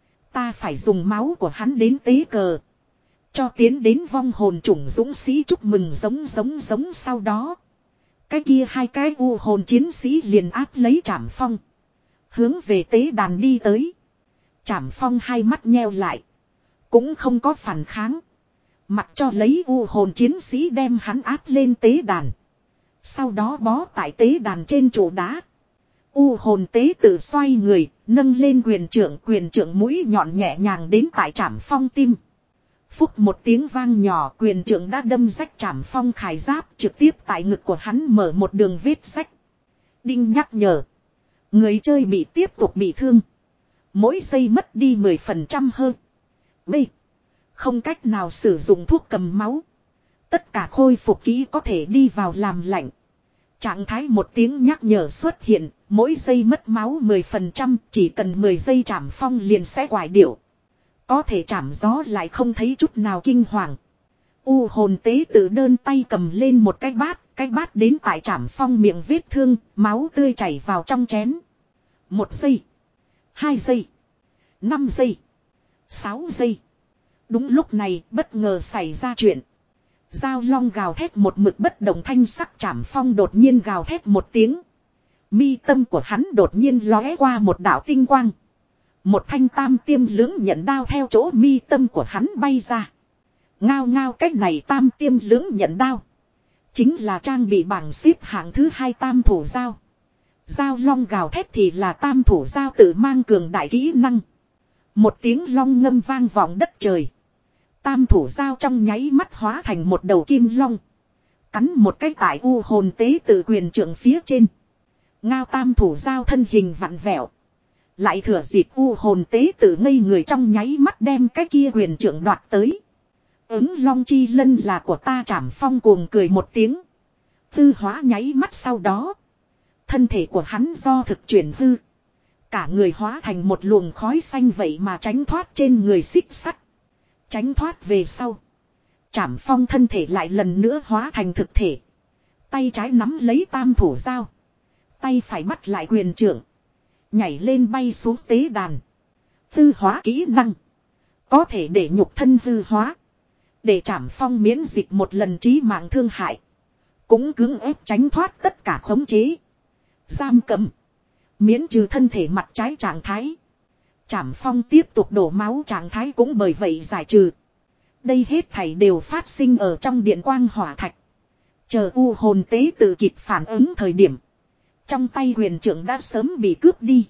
Ta phải dùng máu của hắn đến tế cờ. Cho tiến đến vong hồn chủng dũng sĩ chúc mừng giống giống giống sau đó. Cái kia hai cái u hồn chiến sĩ liền áp lấy Trảm Phong. Hướng về tế đàn đi tới. Trảm Phong hai mắt nheo lại. Cũng không có phản kháng. Mặc cho lấy u hồn chiến sĩ đem hắn áp lên tế đàn. Sau đó bó tại tế đàn trên trụ đá. U hồn tế tự xoay người, nâng lên quyền trưởng, quyền trưởng mũi nhọn nhẹ nhàng đến tại Trảm Phong tim. Phúc một tiếng vang nhỏ, quyền trưởng đã đâm rách Trảm Phong khải giáp, trực tiếp tại ngực của hắn mở một đường vết rách. Đinh nhắc nhở. Người chơi bị tiếp tục bị thương. Mỗi giây mất đi mười phần trăm hơn. B. Không cách nào sử dụng thuốc cầm máu. Tất cả khôi phục kỹ có thể đi vào làm lạnh. Trạng thái một tiếng nhắc nhở xuất hiện, mỗi giây mất máu mười phần trăm, chỉ cần mười giây Trảm Phong liền sẽ quải điệu. Có thể chạm gió lại không thấy chút nào kinh hoàng. U hồn tế tự đơn tay cầm lên một cái bát, cái bát đến tại Trảm Phong miệng vết thương, máu tươi chảy vào trong chén. Một giây, hai giây, năm giây, sáu giây. Đúng lúc này bất ngờ xảy ra chuyện. Giao long gào thét một mực bất động thanh sắc, Trảm Phong đột nhiên gào thét một tiếng. Mi tâm của hắn đột nhiên lóe qua một đạo tinh quang. Một thanh tam tiêm lưỡng nhận đao theo chỗ mi tâm của hắn bay ra. Ngao ngao cách này tam tiêm lưỡng nhận đao. Chính là trang bị bảng xếp hạng thứ hai tam thủ giao. Giao long gào thét thì là tam thủ giao tự mang cường đại kỹ năng. Một tiếng long ngâm vang vọng đất trời. Tam thủ giao trong nháy mắt hóa thành một đầu kim long. Cắn một cái tại u hồn tế tự quyền trưởng phía trên. Ngao tam thủ giao thân hình vặn vẹo. Lại thừa dịp u hồn tế tự ngây người trong nháy mắt đem cái kia quyền trưởng đoạt tới. Ứng long chi lân là của ta. Trảm Phong cuồng cười một tiếng. Tư hóa nháy mắt sau đó. Thân thể của hắn do thực chuyển hư. Cả người hóa thành một luồng khói xanh vậy mà tránh thoát trên người xích sắt. Tránh thoát về sau. Trảm Phong thân thể lại lần nữa hóa thành thực thể. Tay trái nắm lấy tam thủ dao. Tay phải bắt lại quyền trưởng. Nhảy lên bay xuống tế đàn. Hư hóa kỹ năng. Có thể để nhục thân hư hóa. Để Trảm Phong miễn dịch một lần trí mạng thương hại. Cũng cưỡng ép tránh thoát tất cả khống chế. Giam cầm. Miễn trừ thân thể mặt trái trạng thái. Trảm Phong tiếp tục đổ máu trạng thái cũng bởi vậy giải trừ. Đây hết thảy đều phát sinh ở trong điện quang hỏa thạch. Chờ u hồn tế tự kịp phản ứng thời điểm. Trong tay quyền trưởng đã sớm bị cướp đi.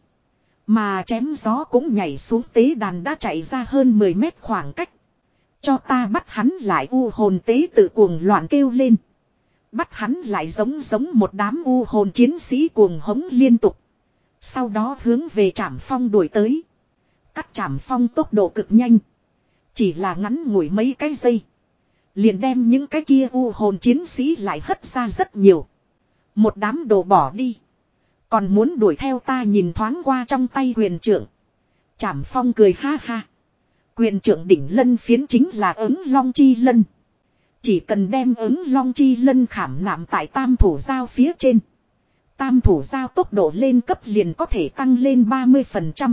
Mà chém gió cũng nhảy xuống tế đàn đã chạy ra hơn mười mét khoảng cách. Cho ta bắt hắn lại, u hồn tế tự cuồng loạn kêu lên. Bắt hắn lại giống giống một đám u hồn chiến sĩ cuồng hống liên tục. Sau đó hướng về Trảm Phong đuổi tới. Cắt Trảm Phong tốc độ cực nhanh. Chỉ là ngắn ngủi mấy cái giây. Liền đem những cái kia u hồn chiến sĩ lại hất ra rất nhiều. Một đám đồ bỏ đi. Còn muốn đuổi theo ta, nhìn thoáng qua trong tay quyền trưởng. Trảm Phong cười ha ha. Quyền trưởng đỉnh lân phiến chính là ứng long chi lân. Chỉ cần đem ứng long chi lân khảm nạm tại tam thủ dao phía trên. Tam thủ dao tốc độ lên cấp liền có thể tăng lên ba mươi phần trăm.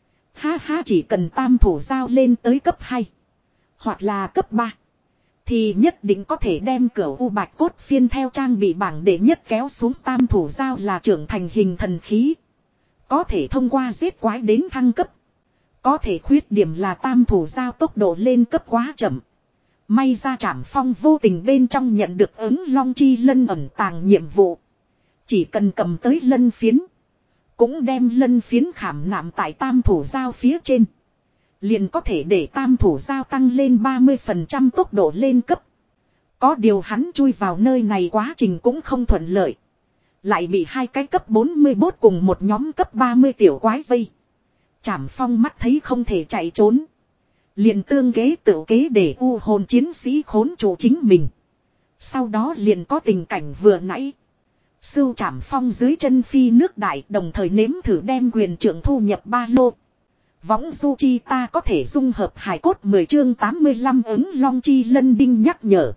Ha ha, chỉ cần tam thủ dao lên tới cấp hai. Hoặc là cấp ba. Thì nhất định có thể đem cửa u bạch cốt phiên theo trang bị bảng để nhất kéo xuống. Tam thủ dao là trưởng thành hình thần khí. Có thể thông qua giết quái đến thăng cấp. Có thể khuyết điểm là tam thủ dao tốc độ lên cấp quá chậm. May ra Trảm Phong vô tình bên trong nhận được ứng long chi lân ẩn tàng nhiệm vụ. Chỉ cần cầm tới lân phiến. Cũng đem lân phiến khảm nạm tại tam thủ dao phía trên. Liền có thể để tam thủ dao tăng lên ba mươi phần trăm tốc độ lên cấp. Có điều hắn chui vào nơi này quá trình cũng không thuận lợi. Lại bị hai cái cấp bốn mươi bốt cùng một nhóm cấp ba mươi tiểu quái vây. Trảm Phong mắt thấy không thể chạy trốn. Liền tương kế tự kế để u hồn chiến sĩ khốn trụ chính mình. Sau đó liền có tình cảnh vừa nãy. Sưu Trảm Phong dưới chân phi nước đại, đồng thời nếm thử đem quyền trưởng thu nhập ba lô. Võng du chi ta có thể dung hợp hài cốt. Mười chương tám mươi lăm ứng long chi lân đinh nhắc nhở.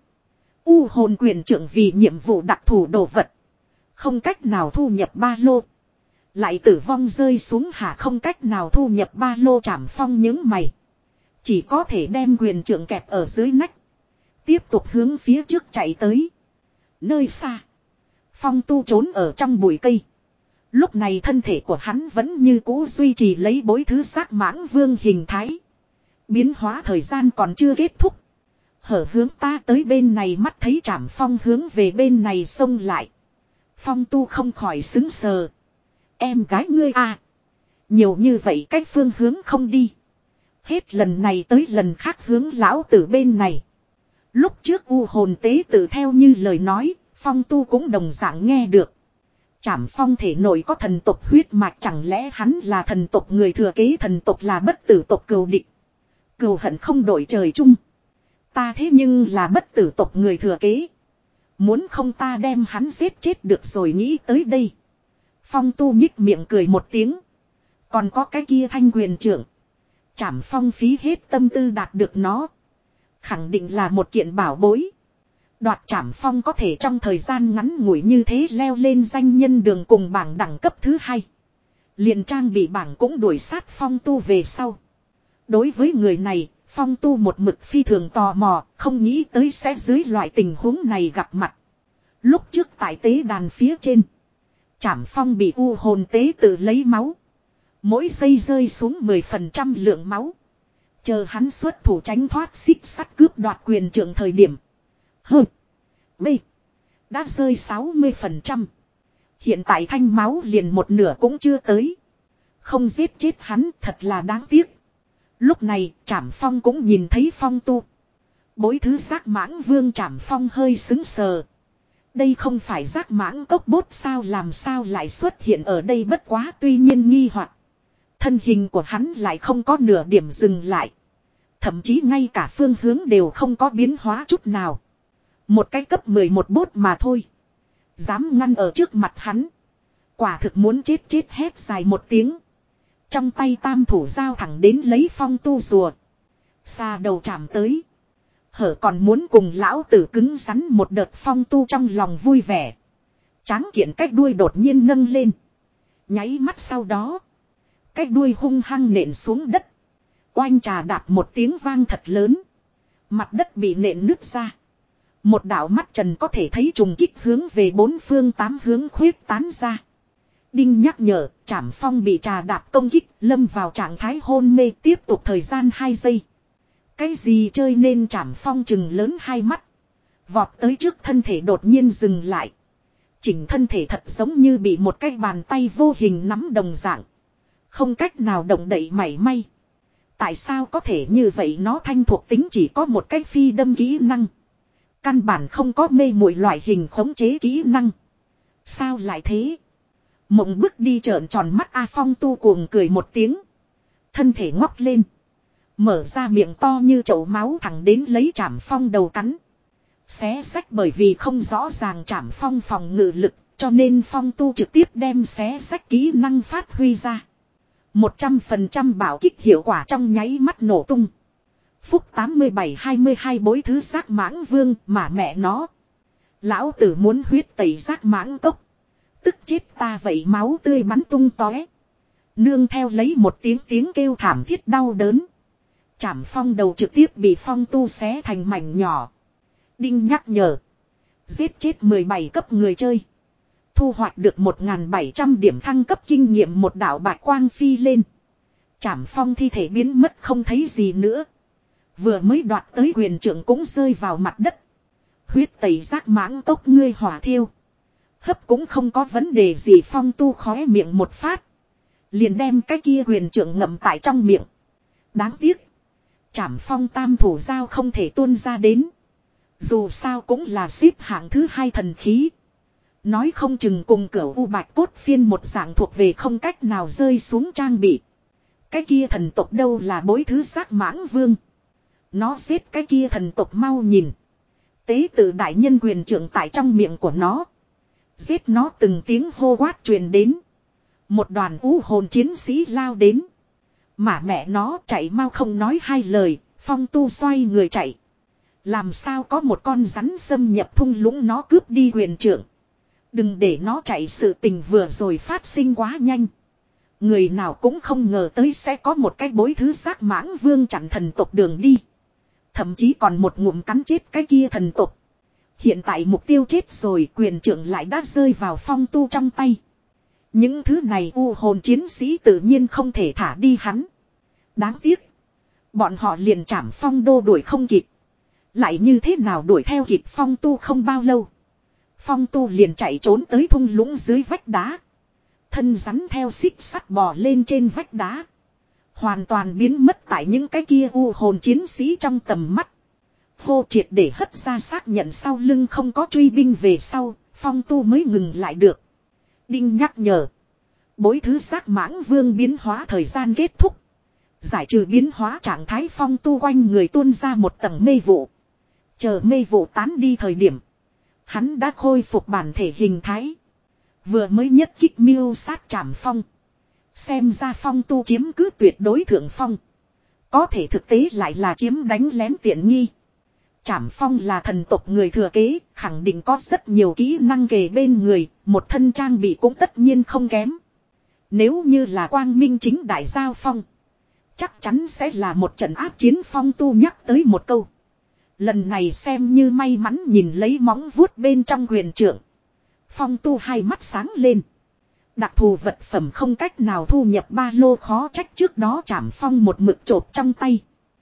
U hồn quyền trưởng vì nhiệm vụ đặc thù đồ vật. Không cách nào thu nhập ba lô. Lại tử vong rơi xuống hạ không cách nào thu nhập ba lô. Trảm Phong nhướng mày. Chỉ có thể đem quyền trưởng kẹp ở dưới nách. Tiếp tục hướng phía trước chạy tới. Nơi xa. Phong Tu trốn ở trong bụi cây. Lúc này thân thể của hắn vẫn như cũ duy trì lấy bối thứ xác mãng vương hình thái. Biến hóa thời gian còn chưa kết thúc. Hở hướng ta tới bên này, mắt thấy Trảm Phong hướng về bên này xông lại. Phong Tu không khỏi xứng sờ. Em gái ngươi à. Nhiều như vậy cách phương hướng không đi. Hết lần này tới lần khác hướng lão tử bên này. Lúc trước u hồn tế tự theo như lời nói, Phong Tu cũng đồng dạng nghe được. Trảm Phong thể nội có thần tộc huyết mạch, chẳng lẽ hắn là thần tộc người thừa kế? Thần tộc là bất tử tộc cừu địch. Cừu hận không đổi trời chung. Ta thế nhưng là bất tử tộc người thừa kế. Muốn không ta đem hắn giết chết được rồi. Nghĩ tới đây, Phong Tu nhích miệng cười một tiếng. Còn có cái kia thanh quyền trưởng. Trảm Phong phí hết tâm tư đạt được nó. Khẳng định là một kiện bảo bối. Đoạt Trảm Phong có thể trong thời gian ngắn ngủi như thế leo lên danh nhân đường cùng bảng đẳng cấp thứ hai. Liền trang bị bảng cũng đuổi sát Phong Tu về sau. Đối với người này, Phong Tu một mực phi thường tò mò, không nghĩ tới sẽ dưới loại tình huống này gặp mặt. Lúc trước tại tế đàn phía trên, Trảm Phong bị u hồn tế tự lấy máu. Mỗi giây rơi xuống mười phần trăm lượng máu. Chờ hắn xuất thủ tránh thoát xích sắt cướp đoạt quyền trưởng thời điểm. Hơ. B. Đã rơi sáu mươi phần trăm. Hiện tại thanh máu liền một nửa cũng chưa tới. Không giết chết hắn thật là đáng tiếc. Lúc này Trảm Phong cũng nhìn thấy Phong Tu. Bối thứ giác mãng vương. Trảm Phong hơi xứng sờ. Đây không phải giác mãng cốc bốt sao, làm sao lại xuất hiện ở đây? Bất quá tuy nhiên nghi hoặc. Thân hình của hắn lại không có nửa điểm dừng lại. Thậm chí ngay cả phương hướng đều không có biến hóa chút nào. Một cái cấp mười một bốt mà thôi. Dám ngăn ở trước mặt hắn. Quả thực muốn chết chết hét dài một tiếng. Trong tay tam thủ giao thẳng đến lấy phong tu rùa. Xa đầu chạm tới. Hở còn muốn cùng lão tử cứng rắn một đợt, phong tu trong lòng vui vẻ. Tráng kiện cách đuôi đột nhiên nâng lên. Nháy mắt sau đó. Cách đuôi hung hăng nện xuống đất. Oanh trà đạp một tiếng vang thật lớn. Mặt đất bị nện nứt ra. Một đạo mắt trần có thể thấy trùng kích hướng về bốn phương tám hướng khuyết tán ra. Đinh nhắc nhở, Trảm Phong bị trà đạp công kích, lâm vào trạng thái hôn mê, tiếp tục thời gian hai giây. Cái gì chơi nên Trảm Phong chừng lớn hai mắt. Vọt tới trước thân thể đột nhiên dừng lại. Chỉnh thân thể thật giống như bị một cái bàn tay vô hình nắm đồng dạng. Không cách nào động đậy mảy may. Tại sao có thể như vậy, nó thanh thuộc tính chỉ có một cái phi đâm kỹ năng. Căn bản không có mê muội loại hình khống chế kỹ năng. Sao lại thế? Mộng bức đi trợn tròn mắt A Phong tu cuồng cười một tiếng. Thân thể ngóc lên. Mở ra miệng to như chậu máu thẳng đến lấy Trảm Phong đầu cắn. Xé sách, bởi vì không rõ ràng Trảm Phong phòng ngự lực, cho nên Phong tu trực tiếp đem xé sách kỹ năng phát huy ra. một trăm phần trăm bảo kích hiệu quả trong nháy mắt nổ tung. Phúc tám mươi bảy hai mươi hai bối thứ giác mãng vương mà mẹ nó. Lão tử muốn huyết tẩy giác mãng cốc. Tức chết ta vậy, máu tươi bắn tung tóe. Nương theo lấy một tiếng tiếng kêu thảm thiết đau đớn. Trảm Phong đầu trực tiếp bị Phong tu xé thành mảnh nhỏ. Đinh nhắc nhở. Giết chết mười bảy cấp người chơi. Thu hoạch được một nghìn bảy trăm điểm thăng cấp kinh nghiệm, một đạo bạch quang phi lên. Trảm Phong thi thể biến mất không thấy gì nữa. Vừa mới đoạt tới quyền trưởng cũng rơi vào mặt đất. Huyết tẩy giác mãng cốc ngươi hỏa thiêu. Hấp cũng không có vấn đề gì, Phong tu khóe miệng một phát. Liền đem cái kia quyền trưởng ngậm tại trong miệng. Đáng tiếc. Trảm Phong tam thủ giao không thể tuôn ra đến. Dù sao cũng là xếp hạng thứ hai thần khí. Nói không chừng cùng cửu u bạch cốt phiên một dạng thuộc về không cách nào rơi xuống trang bị. Cái kia thần tộc đâu là bối thứ giác mãng vương. Nó giết cái kia thần tộc mau nhìn. Tế tự đại nhân quyền trưởng tại trong miệng của nó. Giết nó, từng tiếng hô quát truyền đến. Một đoàn u hồn chiến sĩ lao đến. Mà mẹ nó chạy mau, không nói hai lời, Phong tu xoay người chạy. Làm sao có một con rắn xâm nhập thung lũng nó cướp đi quyền trưởng. Đừng để nó chạy, sự tình vừa rồi phát sinh quá nhanh. Người nào cũng không ngờ tới sẽ có một cái bối thứ giác mãng vương chặn thần tộc đường đi. Thậm chí còn một ngụm cắn chết cái kia thần tộc. Hiện tại mục tiêu chết rồi, quyền trưởng lại đã rơi vào Phong tu trong tay. Những thứ này u hồn chiến sĩ tự nhiên không thể thả đi hắn. Đáng tiếc. Bọn họ liền Trảm Phong đô đuổi không kịp. Lại như thế nào đuổi theo kịp Phong tu không bao lâu. Phong tu liền chạy trốn tới thung lũng dưới vách đá. Thân rắn theo xích sắt bò lên trên vách đá. Hoàn toàn biến mất tại những cái kia u hồn chiến sĩ trong tầm mắt. Hô triệt để hất ra xác nhận sau lưng không có truy binh về sau, Phong tu mới ngừng lại được. Đinh nhắc nhở. Bối thứ giác mãng vương biến hóa thời gian kết thúc. Giải trừ biến hóa trạng thái, Phong tu quanh người tuôn ra một tầng mê vụ. Chờ mê vụ tán đi thời điểm. Hắn đã khôi phục bản thể hình thái. Vừa mới nhất kích miêu sát Trảm Phong. Xem ra Phong tu chiếm cứ tuyệt đối thượng phong. Có thể thực tế lại là chiếm đánh lén tiện nghi. Trảm Phong là thần tộc người thừa kế, khẳng định có rất nhiều kỹ năng kề bên người, một thân trang bị cũng tất nhiên không kém. Nếu như là quang minh chính đại giao phong, chắc chắn sẽ là một trận áp chiến. Phong tu nhắc tới một câu. Lần này xem như may mắn nhìn lấy móng vuốt bên trong quyền trưởng. Phong tu hai mắt sáng lên. Đặc thù vật phẩm không cách nào thu nhập ba lô, khó trách trước đó Trảm Phong một mực chộp trong tay.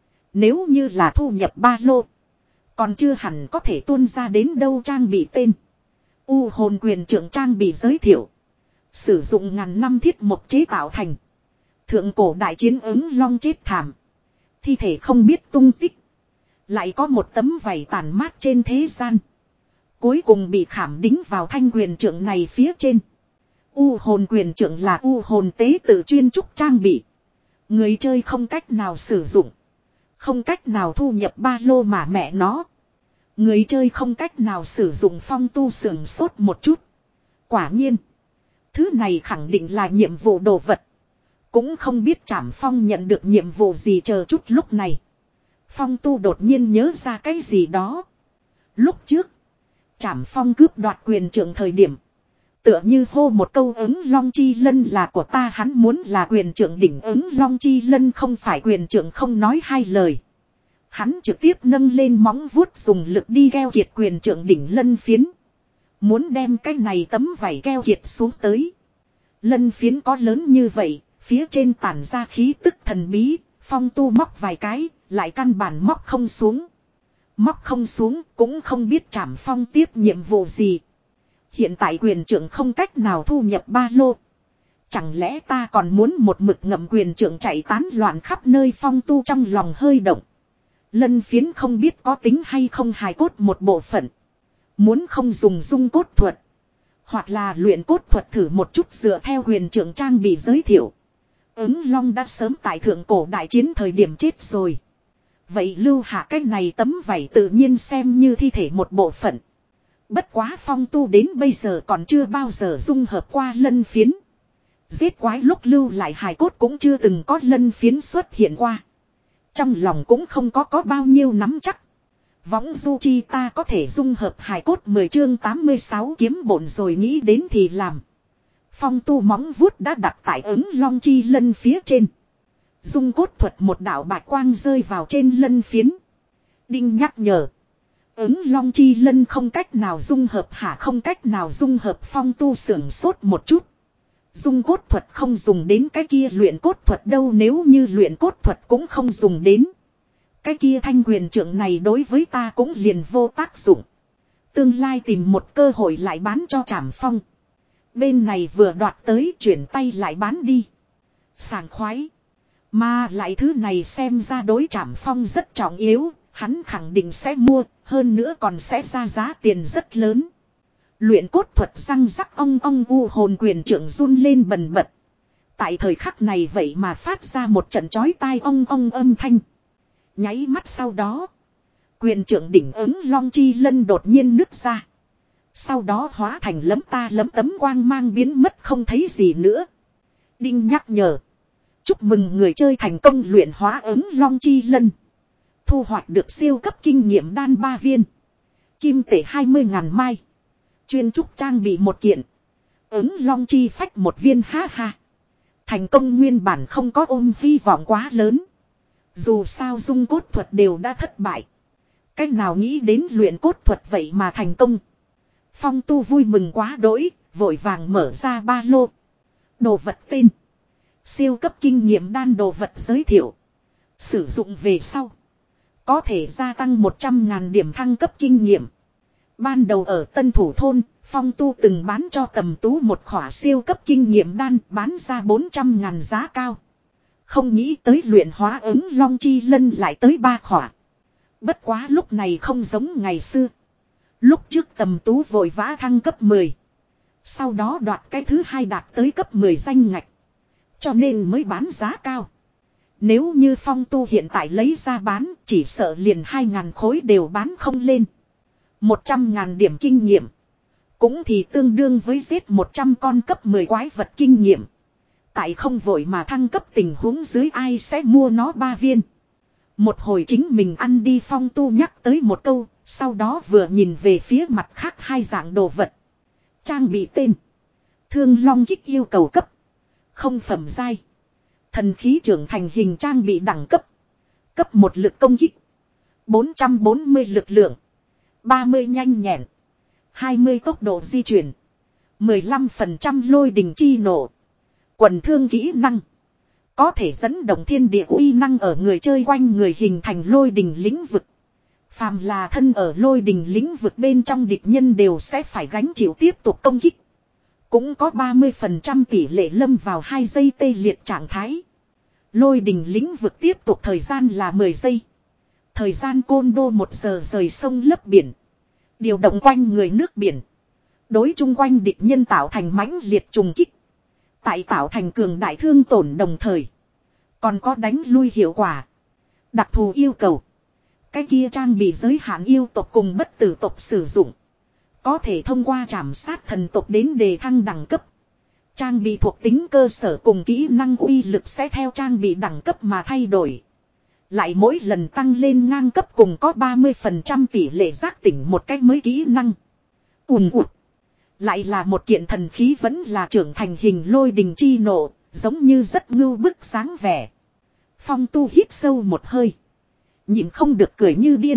Nếu như là thu nhập ba lô, còn chưa hẳn có thể tuôn ra đến đâu. Trang bị tên U hồn quyền trưởng, trang bị giới thiệu. Sử dụng ngàn năm thiết mộc chế tạo thành. Thượng cổ đại chiến ứng long chết thảm. Thi thể không biết tung tích. Lại có một tấm vảy tàn mát trên thế gian. Cuối cùng bị khảm đính vào thanh quyền trưởng này phía trên. U hồn quyền trưởng là u hồn tế tự chuyên trúc trang bị. Người chơi không cách nào sử dụng. Không cách nào thu nhập ba lô mà mẹ nó. Người chơi không cách nào sử dụng. Phong tu sưởng sốt một chút. Quả nhiên. Thứ này khẳng định là nhiệm vụ đồ vật. Cũng không biết Trảm Phong nhận được nhiệm vụ gì, chờ chút lúc này. Phong Tu đột nhiên nhớ ra cái gì đó. Lúc trước, Trảm Phong cướp đoạt quyền trưởng thời điểm. Tựa như hô một câu ứng long chi lân là của ta, hắn muốn là quyền trưởng đỉnh ứng long chi lân không phải quyền trưởng, không nói hai lời. Hắn trực tiếp nâng lên móng vuốt dùng lực đi keo kiệt quyền trưởng đỉnh lân phiến. Muốn đem cái này tấm vảy keo kiệt xuống tới. Lân phiến có lớn như vậy, phía trên tản ra khí tức thần bí, Phong Tu móc vài cái, lại căn bản móc không xuống. Móc không xuống, cũng không biết Trảm Phong tiếp nhiệm vụ gì. Hiện tại quyền trưởng không cách nào thu nhập ba lô. Chẳng lẽ ta còn muốn một mực ngậm quyền trưởng chạy tán loạn khắp nơi, Phong Tu trong lòng hơi động. Lân phiến không biết có tính hay không hài cốt một bộ phận. Muốn không dùng dung cốt thuật. Hoặc là luyện cốt thuật thử một chút dựa theo quyền trưởng trang bị giới thiệu. Ứng long đã sớm tại thượng cổ đại chiến thời điểm chết rồi. Vậy lưu hạ cái này tấm vảy tự nhiên xem như thi thể một bộ phận. Bất quá Phong Tu đến bây giờ còn chưa bao giờ dung hợp qua lân phiến. Giết quái lúc lưu lại hài cốt cũng chưa từng có lân phiến xuất hiện qua. Trong lòng cũng không có có bao nhiêu nắm chắc. Võng du chi ta có thể dung hợp hài cốt mười chương tám mươi sáu kiếm bổn rồi nghĩ đến thì làm. Phong Tu móng vuốt đã đặt tại ứng long chi lân phía trên. Dung cốt thuật một đạo bạch quang rơi vào trên lân phiến. Đinh nhắc nhở. Ứng long chi lân không cách nào dung hợp, hả không cách nào dung hợp. Phong Tu sưởng sốt một chút. Dung cốt thuật không dùng đến cái kia luyện cốt thuật đâu, nếu như luyện cốt thuật cũng không dùng đến. Cái kia thanh quyền trưởng này đối với ta cũng liền vô tác dụng. Tương lai tìm một cơ hội lại bán cho Trảm Phong. Bên này vừa đoạt tới chuyển tay lại bán đi. Sảng khoái. Mà lại thứ này xem ra đối Trảm Phong rất trọng yếu. Hắn khẳng định sẽ mua, hơn nữa còn sẽ ra giá tiền rất lớn. Luyện cốt thuật răng rắc, ong ong u hồn quyền trưởng run lên bần bật. Tại thời khắc này vậy mà phát ra một trận chói tai ong ong âm thanh. Nháy mắt sau đó, quyền trưởng đỉnh ứng long chi lân đột nhiên nứt ra. Sau đó hóa thành lấm ta lấm tấm quang mang biến mất không thấy gì nữa. Đinh nhắc nhở. Chúc mừng người chơi thành công luyện hóa ứng long chi lân. Thu hoạch được siêu cấp kinh nghiệm đan ba viên. Kim tệ hai mươi ngàn mai. Chuyên trúc trang bị một kiện. Ứng long chi phách một viên, ha ha. Thành công nguyên bản không có ôm hy vọng quá lớn. Dù sao dung cốt thuật đều đã thất bại. Cách nào nghĩ đến luyện cốt thuật vậy mà thành công. Phong Tu vui mừng quá đỗi, vội vàng mở ra ba lô. Đồ vật tên. Siêu cấp kinh nghiệm đan, đồ vật giới thiệu. Sử dụng về sau. Có thể gia tăng một trăm ngàn điểm thăng cấp kinh nghiệm. Ban đầu ở Tân Thủ Thôn, Phong Tu từng bán cho Tầm Tú một khỏa siêu cấp kinh nghiệm đan, bán ra bốn trăm ngàn giá cao. Không nghĩ tới luyện hóa ứng long chi lân lại tới ba khỏa. Bất quá lúc này không giống ngày xưa. Lúc trước Tầm Tú vội vã thăng cấp mười. Sau đó đoạt cái thứ hai đạt tới cấp mười danh ngạch. Cho nên mới bán giá cao. Nếu như Phong Tu hiện tại lấy ra bán, chỉ sợ liền hai ngàn khối đều bán không lên. Một trăm ngàn điểm kinh nghiệm. Cũng thì tương đương với giết một trăm con cấp mười quái vật kinh nghiệm. Tại không vội mà thăng cấp tình huống dưới, ai sẽ mua nó ba viên. Một hồi chính mình ăn đi, Phong Tu nhắc tới một câu. Sau đó vừa nhìn về phía mặt khác hai dạng đồ vật. Trang bị tên. Thương long kích yêu cầu cấp. Không phẩm giai. Thần khí trưởng thành hình trang bị đẳng cấp. Cấp một lực công kích. bốn trăm bốn mươi lực lượng. ba mươi nhanh nhẹn. hai mươi tốc độ di chuyển. mười lăm phần trăm lôi đình chi nổ. Quần thương kỹ năng. Có thể dẫn động thiên địa uy năng ở người chơi quanh người hình thành lôi đình lĩnh vực. Phàm là thân ở lôi đình lĩnh vực bên trong, địch nhân đều sẽ phải gánh chịu tiếp tục công kích. Cũng có ba mươi phần trăm tỷ lệ lâm vào hai giây tê liệt trạng thái. Lôi đình lĩnh vực tiếp tục thời gian là mười giây. Thời gian côn đô một giờ rời sông lấp biển. Điều động quanh người nước biển. Đối chung quanh địch nhân tạo thành mãnh liệt trùng kích. Tại tạo thành cường đại thương tổn đồng thời. Còn có đánh lui hiệu quả. Đặc thù yêu cầu. Cái kia trang bị giới hạn yêu tộc cùng bất tử tộc sử dụng. Có thể thông qua trảm sát thần tộc đến đề thăng đẳng cấp. Trang bị thuộc tính cơ sở cùng kỹ năng uy lực sẽ theo trang bị đẳng cấp mà thay đổi. Lại mỗi lần tăng lên ngang cấp cùng có ba mươi phần trăm tỷ lệ giác tỉnh một cách mới kỹ năng. Ùm ụt. Lại là một kiện thần khí vẫn là trưởng thành hình lôi đình chi nộ, giống như rất ngưu bức sáng vẻ. Phong Tu hít sâu một hơi. Nhịn không được cười như điên.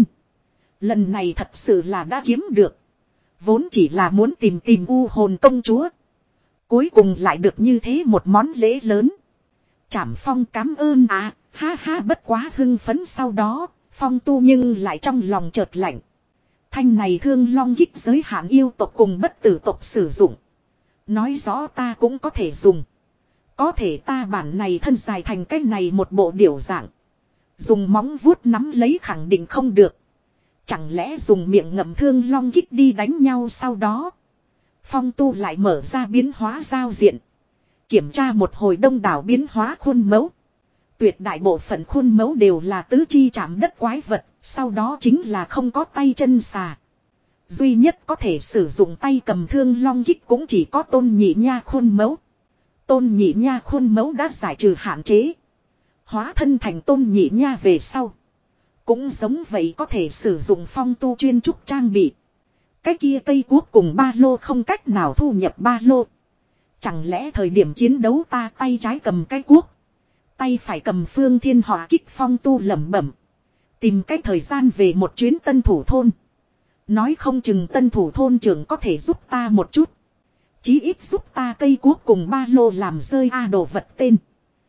Lần này thật sự là đã kiếm được. Vốn chỉ là muốn tìm tìm u hồn công chúa. Cuối cùng lại được như thế một món lễ lớn. Trảm Phong cảm ơn à, ha ha bất quá hưng phấn sau đó, Phong Tu nhưng lại trong lòng chợt lạnh. Thanh này thương long kích giới hạn yêu tộc cùng bất tử tộc sử dụng. Nói rõ ta cũng có thể dùng. Có thể ta bản này thân dài thành cái này một bộ điểu dạng. Dùng móng vuốt nắm lấy khẳng định không được. Chẳng lẽ dùng miệng ngậm thương long kích đi đánh nhau sau đó. Phong Tu lại mở ra biến hóa giao diện. Kiểm tra một hồi đông đảo biến hóa khuôn mẫu. Tuyệt đại bộ phận khuôn mẫu đều là tứ chi chạm đất quái vật. Sau đó chính là không có tay chân xà. Duy nhất có thể sử dụng tay cầm thương long kích cũng chỉ có Tôn Nhị Nha khuôn mẫu. Tôn Nhị Nha khuôn mẫu đã giải trừ hạn chế. Hóa thân thành Tôn Nhị Nha về sau. Cũng giống vậy có thể sử dụng Phong Tu chuyên trúc trang bị. Cái kia cây cuốc cùng ba lô không cách nào thu nhập ba lô. Chẳng lẽ thời điểm chiến đấu ta tay trái cầm cái cuốc. Tay phải cầm phương thiên hỏa kích Phong Tu lẩm bẩm. Tìm cách thời gian về một chuyến tân thủ thôn. Nói không chừng tân thủ thôn trưởng có thể giúp ta một chút. Chí ít giúp ta cây cuốc cùng ba lô làm rơi a đồ vật tên.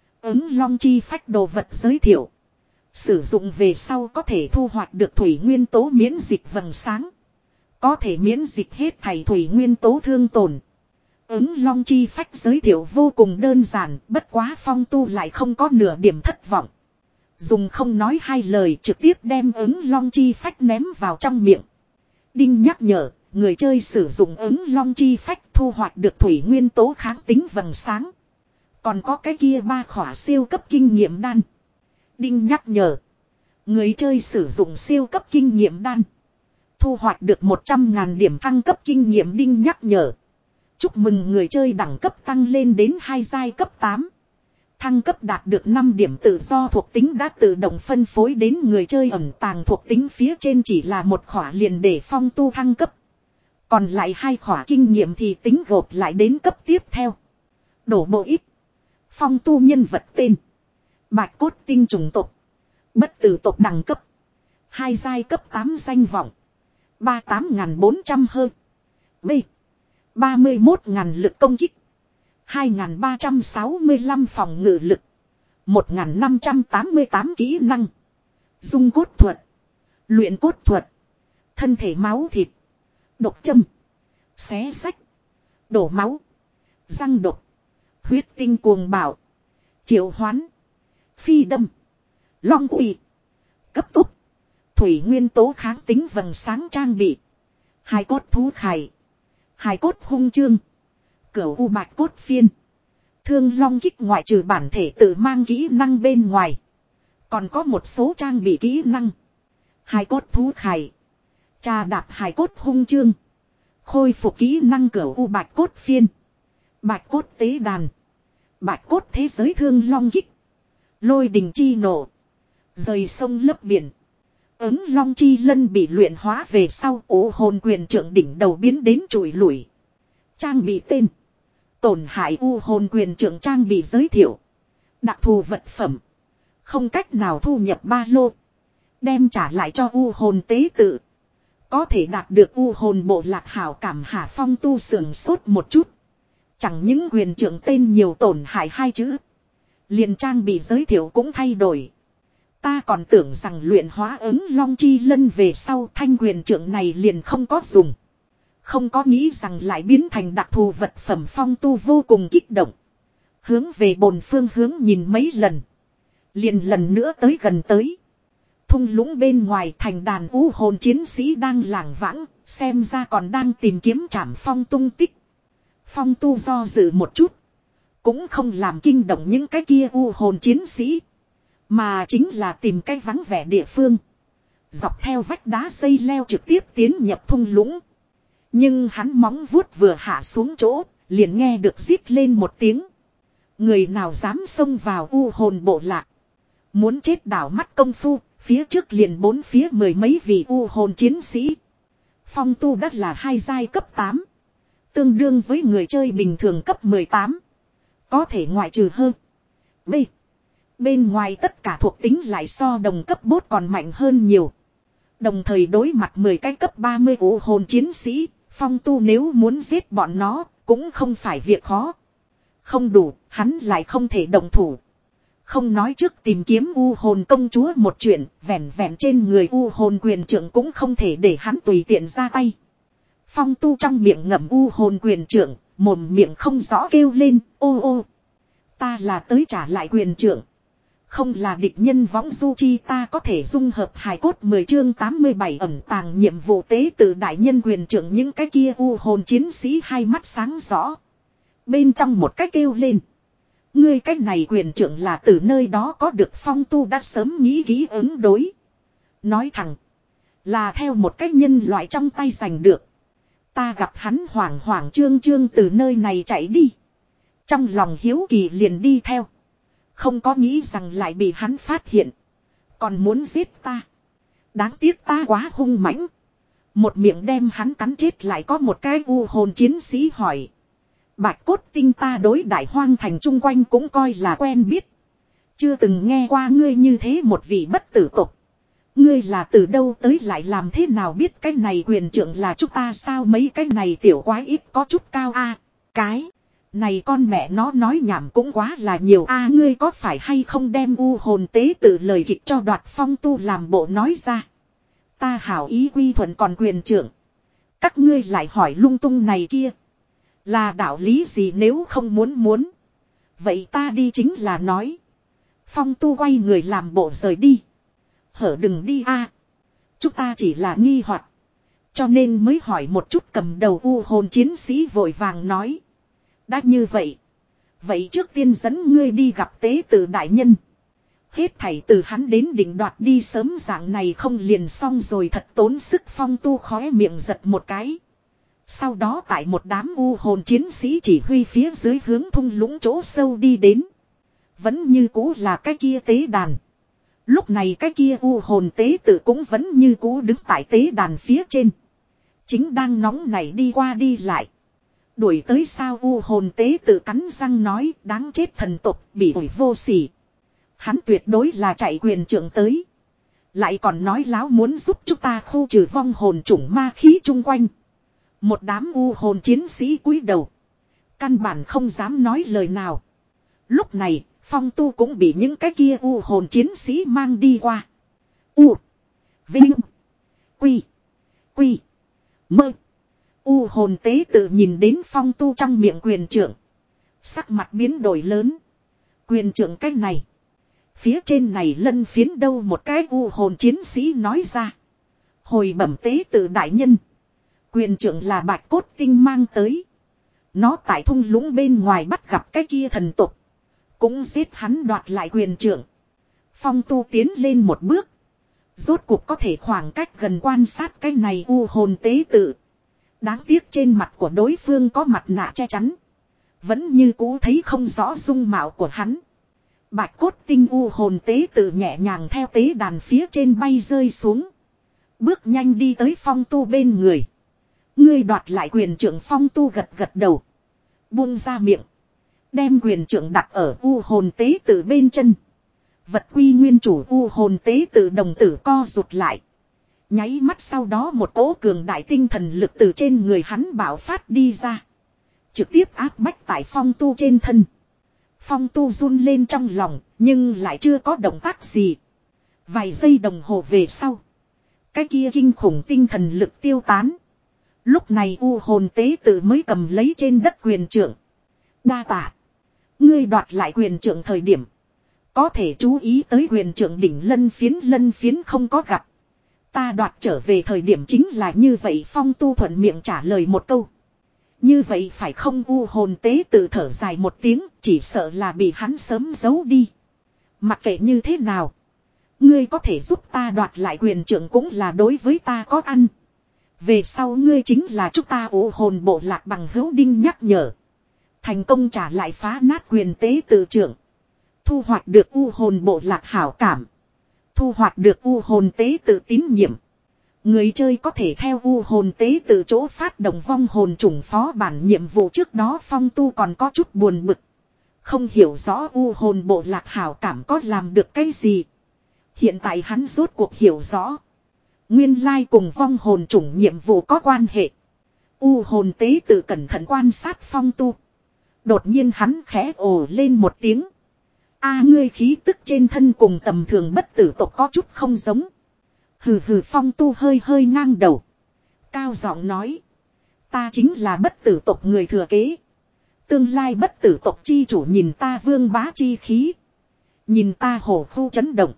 Ứng long chi phách đồ vật giới thiệu. Sử dụng về sau có thể thu hoạch được thủy nguyên tố miễn dịch vầng sáng. Có thể miễn dịch hết thảy thủy nguyên tố thương tổn. Ứng long chi phách giới thiệu vô cùng đơn giản, bất quá Phong Tu lại không có nửa điểm thất vọng. Dùng không nói hai lời trực tiếp đem ứng long chi phách ném vào trong miệng. Đinh nhắc nhở, người chơi sử dụng ứng long chi phách thu hoạch được thủy nguyên tố kháng tính vầng sáng. Còn có cái kia ba khỏa siêu cấp kinh nghiệm đan. Đinh nhắc nhở, người chơi sử dụng siêu cấp kinh nghiệm đan. Thu hoạch được một trăm ngàn điểm thăng cấp kinh nghiệm. Đinh nhắc nhở. Chúc mừng người chơi đẳng cấp tăng lên đến hai giai cấp tám. Thăng cấp đạt được năm điểm tự do thuộc tính đã tự động phân phối đến người chơi ẩn tàng thuộc tính phía trên chỉ là một khỏa liền để Phong Tu thăng cấp. Còn lại hai khỏa kinh nghiệm thì tính gộp lại đến cấp tiếp theo. Đổ bộ ít. Phong Tu nhân vật tên. Bạch cốt tinh trùng tộc. Bất tử tộc đẳng cấp. Hai giai cấp tám danh vọng. ba mươi tám nghìn bốn trăm hơn. B. ba mươi mốt nghìn lực công kích. hai nghìn ba trăm sáu mươi lăm phòng ngự lực. một nghìn năm trăm tám mươi tám kỹ năng. Dung cốt thuật. Luyện cốt thuật. Thân thể máu thịt. Độc châm. Xé sách. Đổ máu. Răng độc. Huyết tinh cuồng bạo. Triệu hoán. Phi đâm. Long uy. Cấp tốc. Thủy nguyên tố kháng tính vầng sáng trang bị. Hai cốt thú khải. Hai cốt hung chương. Cửu u bạch cốt phiên. Thương long kích ngoại trừ bản thể tự mang kỹ năng bên ngoài. Còn có một số trang bị kỹ năng. Hai cốt thú khải. Trà đạp hai cốt hung chương. Khôi phục kỹ năng cửu u bạch cốt phiên. Bạch cốt tế đàn. Bạch cốt thế giới thương long kích. Lôi đình chi nổ. Rời sông lấp biển. Ứng long chi lân bị luyện hóa về sau ủ hồn quyền trưởng đỉnh đầu biến đến trụi lủi. Trang bị tên. Tổn hại u hồn quyền trưởng trang bị giới thiệu. Đặc thù vật phẩm. Không cách nào thu nhập ba lô. Đem trả lại cho u hồn tế tự. Có thể đạt được u hồn bộ lạc hảo cảm. Hà Phong Tu sưởng sốt một chút. Chẳng những quyền trưởng tên nhiều tổn hại hai chữ. Liền trang bị giới thiệu cũng thay đổi. Ta còn tưởng rằng luyện hóa ứng long chi lân về sau thanh quyền trưởng này liền không có dùng. Không có nghĩ rằng lại biến thành đặc thù vật phẩm. Phong Tu vô cùng kích động. Hướng về bồn phương hướng nhìn mấy lần. Liền lần nữa tới gần tới. Thung lũng bên ngoài thành đàn u hồn chiến sĩ đang lảng vãng. Xem ra còn đang tìm kiếm Trảm Phong tung tích. Phong Tu do dự một chút. Cũng không làm kinh động những cái kia u hồn chiến sĩ. Mà chính là tìm cái vắng vẻ địa phương. Dọc theo vách đá dây leo trực tiếp tiến nhập thung lũng. Nhưng hắn móng vuốt vừa hạ xuống chỗ. liền nghe được rít lên một tiếng. Người nào dám xông vào u hồn bộ lạc. Muốn chết đảo mắt công phu, phía trước liền bốn phía mười mấy vị u hồn chiến sĩ. Phong tu đất là hai giai cấp tám. Tương đương với người chơi bình thường cấp mười tám. Có thể ngoại trừ hơn. B. Bên ngoài tất cả thuộc tính lại so đồng cấp bốt còn mạnh hơn nhiều. Đồng thời đối mặt mười cái cấp ba mươi u hồn chiến sĩ, phong tu nếu muốn giết bọn nó, cũng không phải việc khó. Không đủ, hắn lại không thể động thủ. Không nói trước tìm kiếm u hồn công chúa một chuyện, vẹn vẹn trên người u hồn quyền trưởng cũng không thể để hắn tùy tiện ra tay. Phong tu trong miệng ngậm u hồn quyền trưởng, mồm miệng không rõ kêu lên, ô ô. Ta là tới trả lại quyền trưởng. Không là địch nhân võng du chi, ta có thể dung hợp hài cốt mười chương tám mươi bảy ẩn tàng nhiệm vụ tế tự đại nhân quyền trưởng. Những cái kia u hồn chiến sĩ hai mắt sáng rõ. Bên trong một cái kêu lên. Ngươi cái này quyền trưởng là từ nơi đó có được. Phong tu đã sớm nghĩ kỹ ứng đối. Nói thẳng. Là theo một cái nhân loại trong tay giành được. Ta gặp hắn hoảng hoảng trương trương từ nơi này chạy đi. Trong lòng hiếu kỳ liền đi theo. Không có nghĩ rằng lại bị hắn phát hiện. Còn muốn giết ta. Đáng tiếc ta quá hung mãnh. Một miệng đem hắn cắn chết. Lại có một cái u hồn chiến sĩ hỏi. Bạch cốt tinh ta đối đại hoang thành chung quanh cũng coi là quen biết. Chưa từng nghe qua ngươi như thế một vị bất tử tục. Ngươi là từ đâu tới lại làm thế nào biết cái này quyền trưởng là chúng ta sao? Mấy cái này tiểu quái ít có chút cao a. Cái này con mẹ nó nói nhảm cũng quá là nhiều a. Ngươi có phải hay không đem u hồn tế tự lời kịch cho Đoạt Phong tu làm bộ nói ra. Ta hảo ý quy thuận còn quyền trưởng. Các ngươi lại hỏi lung tung này kia. Là đạo lý gì nếu không muốn muốn. Vậy ta đi chính là nói. Phong tu quay người làm bộ rời đi. Hở đừng đi a. Chúng ta chỉ là nghi hoặc. Cho nên mới hỏi một chút. Cầm đầu u hồn chiến sĩ vội vàng nói. Đã như vậy. Vậy trước tiên dẫn ngươi đi gặp tế tự đại nhân. Hết thảy từ hắn đến định đoạt đi sớm dạng này không liền xong rồi thật tốn sức. Phong tu khóe miệng giật một cái. Sau đó tại một đám u hồn chiến sĩ chỉ huy phía dưới hướng thung lũng chỗ sâu đi đến. Vẫn như cũ là cái kia tế đàn. Lúc này cái kia u hồn tế tự cũng vẫn như cũ đứng tại tế đàn phía trên. Chính đang nóng này đi qua đi lại. Đuổi tới sao u hồn tế tự cắn răng nói đáng chết thần tục bị ổi vô sỉ. Hắn tuyệt đối là chạy quyền trưởng tới. Lại còn nói láo muốn giúp chúng ta khu trừ vong hồn chủng ma khí chung quanh. Một đám u hồn chiến sĩ cúi đầu. Căn bản không dám nói lời nào. Lúc này, Phong tu cũng bị những cái kia u hồn chiến sĩ mang đi qua. U. Vinh. Quy. Quy. Mơ. U hồn tế tự nhìn đến Phong tu trong miệng quyền trưởng. Sắc mặt biến đổi lớn. Quyền trưởng cái này. Phía trên này lân phiến đâu một cái u hồn chiến sĩ nói ra. Hồi bẩm tế tự đại nhân. Quyền trưởng là bạch cốt tinh mang tới. Nó tại thung lũng bên ngoài bắt gặp cái kia thần tục. Cũng giết hắn đoạt lại quyền trưởng. Phong tu tiến lên một bước. Rốt cuộc có thể khoảng cách gần quan sát cái này u hồn tế tự. Đáng tiếc trên mặt của đối phương có mặt nạ che chắn. Vẫn như cũ thấy không rõ dung mạo của hắn. Bạch cốt tinh u hồn tế tự nhẹ nhàng theo tế đàn phía trên bay rơi xuống. Bước nhanh đi tới phong tu bên người. Ngươi đoạt lại quyền trưởng. Phong tu gật gật đầu. Buông ra miệng. Đem quyền trưởng đặt ở u hồn tế tự bên chân. Vật quy nguyên chủ u hồn tế tự đồng tử co rụt lại. Nháy mắt sau đó một cỗ cường đại tinh thần lực từ trên người hắn bạo phát đi ra. Trực tiếp áp bách tại phong tu trên thân. Phong tu run lên trong lòng nhưng lại chưa có động tác gì. Vài giây đồng hồ về sau. Cái kia kinh khủng tinh thần lực tiêu tán. Lúc này u hồn tế tự mới cầm lấy trên đất quyền trưởng. Đa tạ. Ngươi đoạt lại quyền trưởng thời điểm. Có thể chú ý tới quyền trưởng đỉnh lân phiến lân phiến không có gặp. Ta đoạt trở về thời điểm chính là như vậy. Phong tu thuận miệng trả lời một câu. Như vậy phải không u hồn tế tự thở dài một tiếng. Chỉ sợ là bị hắn sớm giấu đi. Mặc kệ như thế nào. Ngươi có thể giúp ta đoạt lại quyền trưởng cũng là đối với ta có ăn. Về sau ngươi chính là chúng ta u hồn bộ lạc bằng hữu đinh nhắc nhở. Thành công trả lại phá nát quyền tế tự trưởng. Thu hoạch được u hồn bộ lạc hảo cảm. Thu hoạch được u hồn tế tự tín nhiệm. Người chơi có thể theo u hồn tế tự chỗ phát động vong hồn chủng phó bản nhiệm vụ trước đó Phong Tu còn có chút buồn bực. Không hiểu rõ u hồn bộ lạc hảo cảm có làm được cái gì. Hiện tại hắn rốt cuộc hiểu rõ. Nguyên lai cùng vong hồn chủng nhiệm vụ có quan hệ. U hồn tế tự cẩn thận quan sát Phong Tu. Đột nhiên hắn khẽ ồ lên một tiếng. A ngươi khí tức trên thân cùng tầm thường bất tử tộc có chút không giống. Hừ hừ Phong Tu hơi hơi ngang đầu. Cao giọng nói. Ta chính là bất tử tộc người thừa kế. Tương lai bất tử tộc chi chủ nhìn ta vương bá chi khí. Nhìn ta hổ khu chấn động.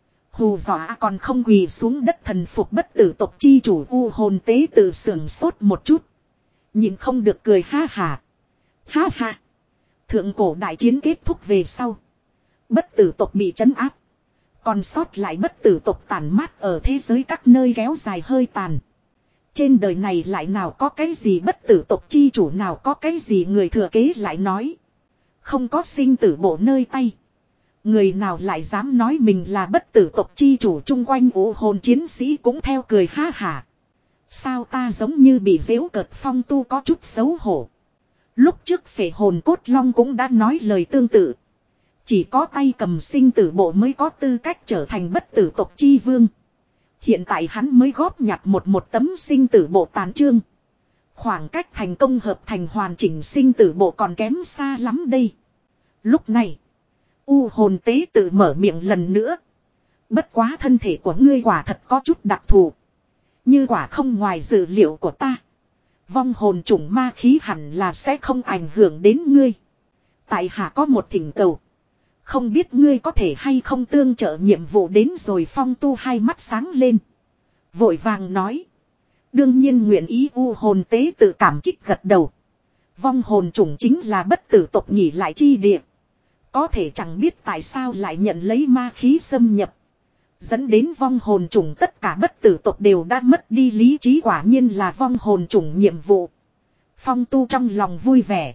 Hù dọa còn không quỳ xuống đất thần phục bất tử tộc chi chủ u hồn tế tự sưởng sốt một chút. Nhìn không được cười ha hà. Ha ha. Thượng cổ đại chiến kết thúc về sau. Bất tử tộc bị trấn áp. Còn sót lại bất tử tộc tàn mát ở thế giới các nơi kéo dài hơi tàn. Trên đời này lại nào có cái gì bất tử tộc chi chủ nào có cái gì người thừa kế lại nói. Không có sinh tử bộ nơi tay. Người nào lại dám nói mình là bất tử tộc chi chủ chung quanh u hồn chiến sĩ cũng theo cười ha hả. Sao ta giống như bị giễu cợt Phong Tu có chút xấu hổ. Lúc trước phệ hồn cốt long cũng đã nói lời tương tự. Chỉ có tay cầm sinh tử bộ mới có tư cách trở thành bất tử tộc chi vương. Hiện tại hắn mới góp nhặt một một tấm sinh tử bộ tàn chương. Khoảng cách thành công hợp thành hoàn chỉnh sinh tử bộ còn kém xa lắm đây. Lúc này, u hồn tế tự mở miệng lần nữa. Bất quá thân thể của ngươi quả thật có chút đặc thù. Như quả không ngoài dự liệu của ta. Vong hồn chủng ma khí hẳn là sẽ không ảnh hưởng đến ngươi. Tại hạ có một thỉnh cầu. Không biết ngươi có thể hay không tương trợ nhiệm vụ đến rồi Phong Tu hai mắt sáng lên. Vội vàng nói. Đương nhiên nguyện ý u hồn tế tự cảm kích gật đầu. Vong hồn chủng chính là bất tử tộc nhỉ lại chi địa. Có thể chẳng biết tại sao lại nhận lấy ma khí xâm nhập. Dẫn đến vong hồn chủng tất cả bất tử tộc đều đã mất đi lý trí quả nhiên là vong hồn chủng nhiệm vụ. Phong Tu trong lòng vui vẻ.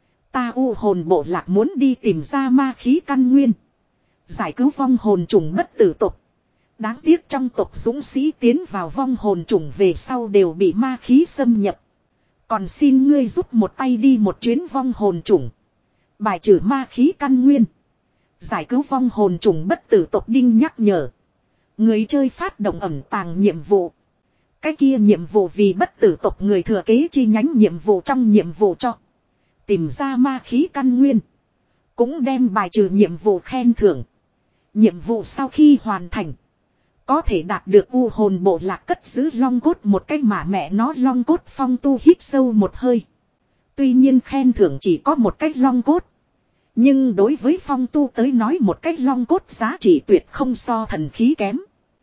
Ta u hồn bộ lạc muốn đi tìm ra ma khí căn nguyên. Giải cứu vong hồn chủng bất tử tộc. Đáng tiếc trong tộc dũng sĩ tiến vào vong hồn chủng về sau đều bị ma khí xâm nhập. Còn xin ngươi giúp một tay đi một chuyến vong hồn chủng. Bài trừ ma khí căn nguyên. Giải cứu vong hồn chủng bất tử tộc đinh nhắc nhở. Người chơi phát động ẩn tàng nhiệm vụ. Cái kia nhiệm vụ vì bất tử tộc người thừa kế chi nhánh nhiệm vụ trong nhiệm vụ cho. Tìm ra ma khí căn nguyên. Cũng đem bài trừ nhiệm vụ khen thưởng. Nhiệm vụ sau khi hoàn thành. Có thể đạt được u hồn bộ lạc cất giữ long cốt một cái mà mẹ nó long cốt. Phong Tu hít sâu một hơi. Tuy nhiên khen thưởng chỉ có một cái long cốt. Nhưng đối với Phong Tu tới nói một cái long cốt giá trị tuyệt không so thần khí kém.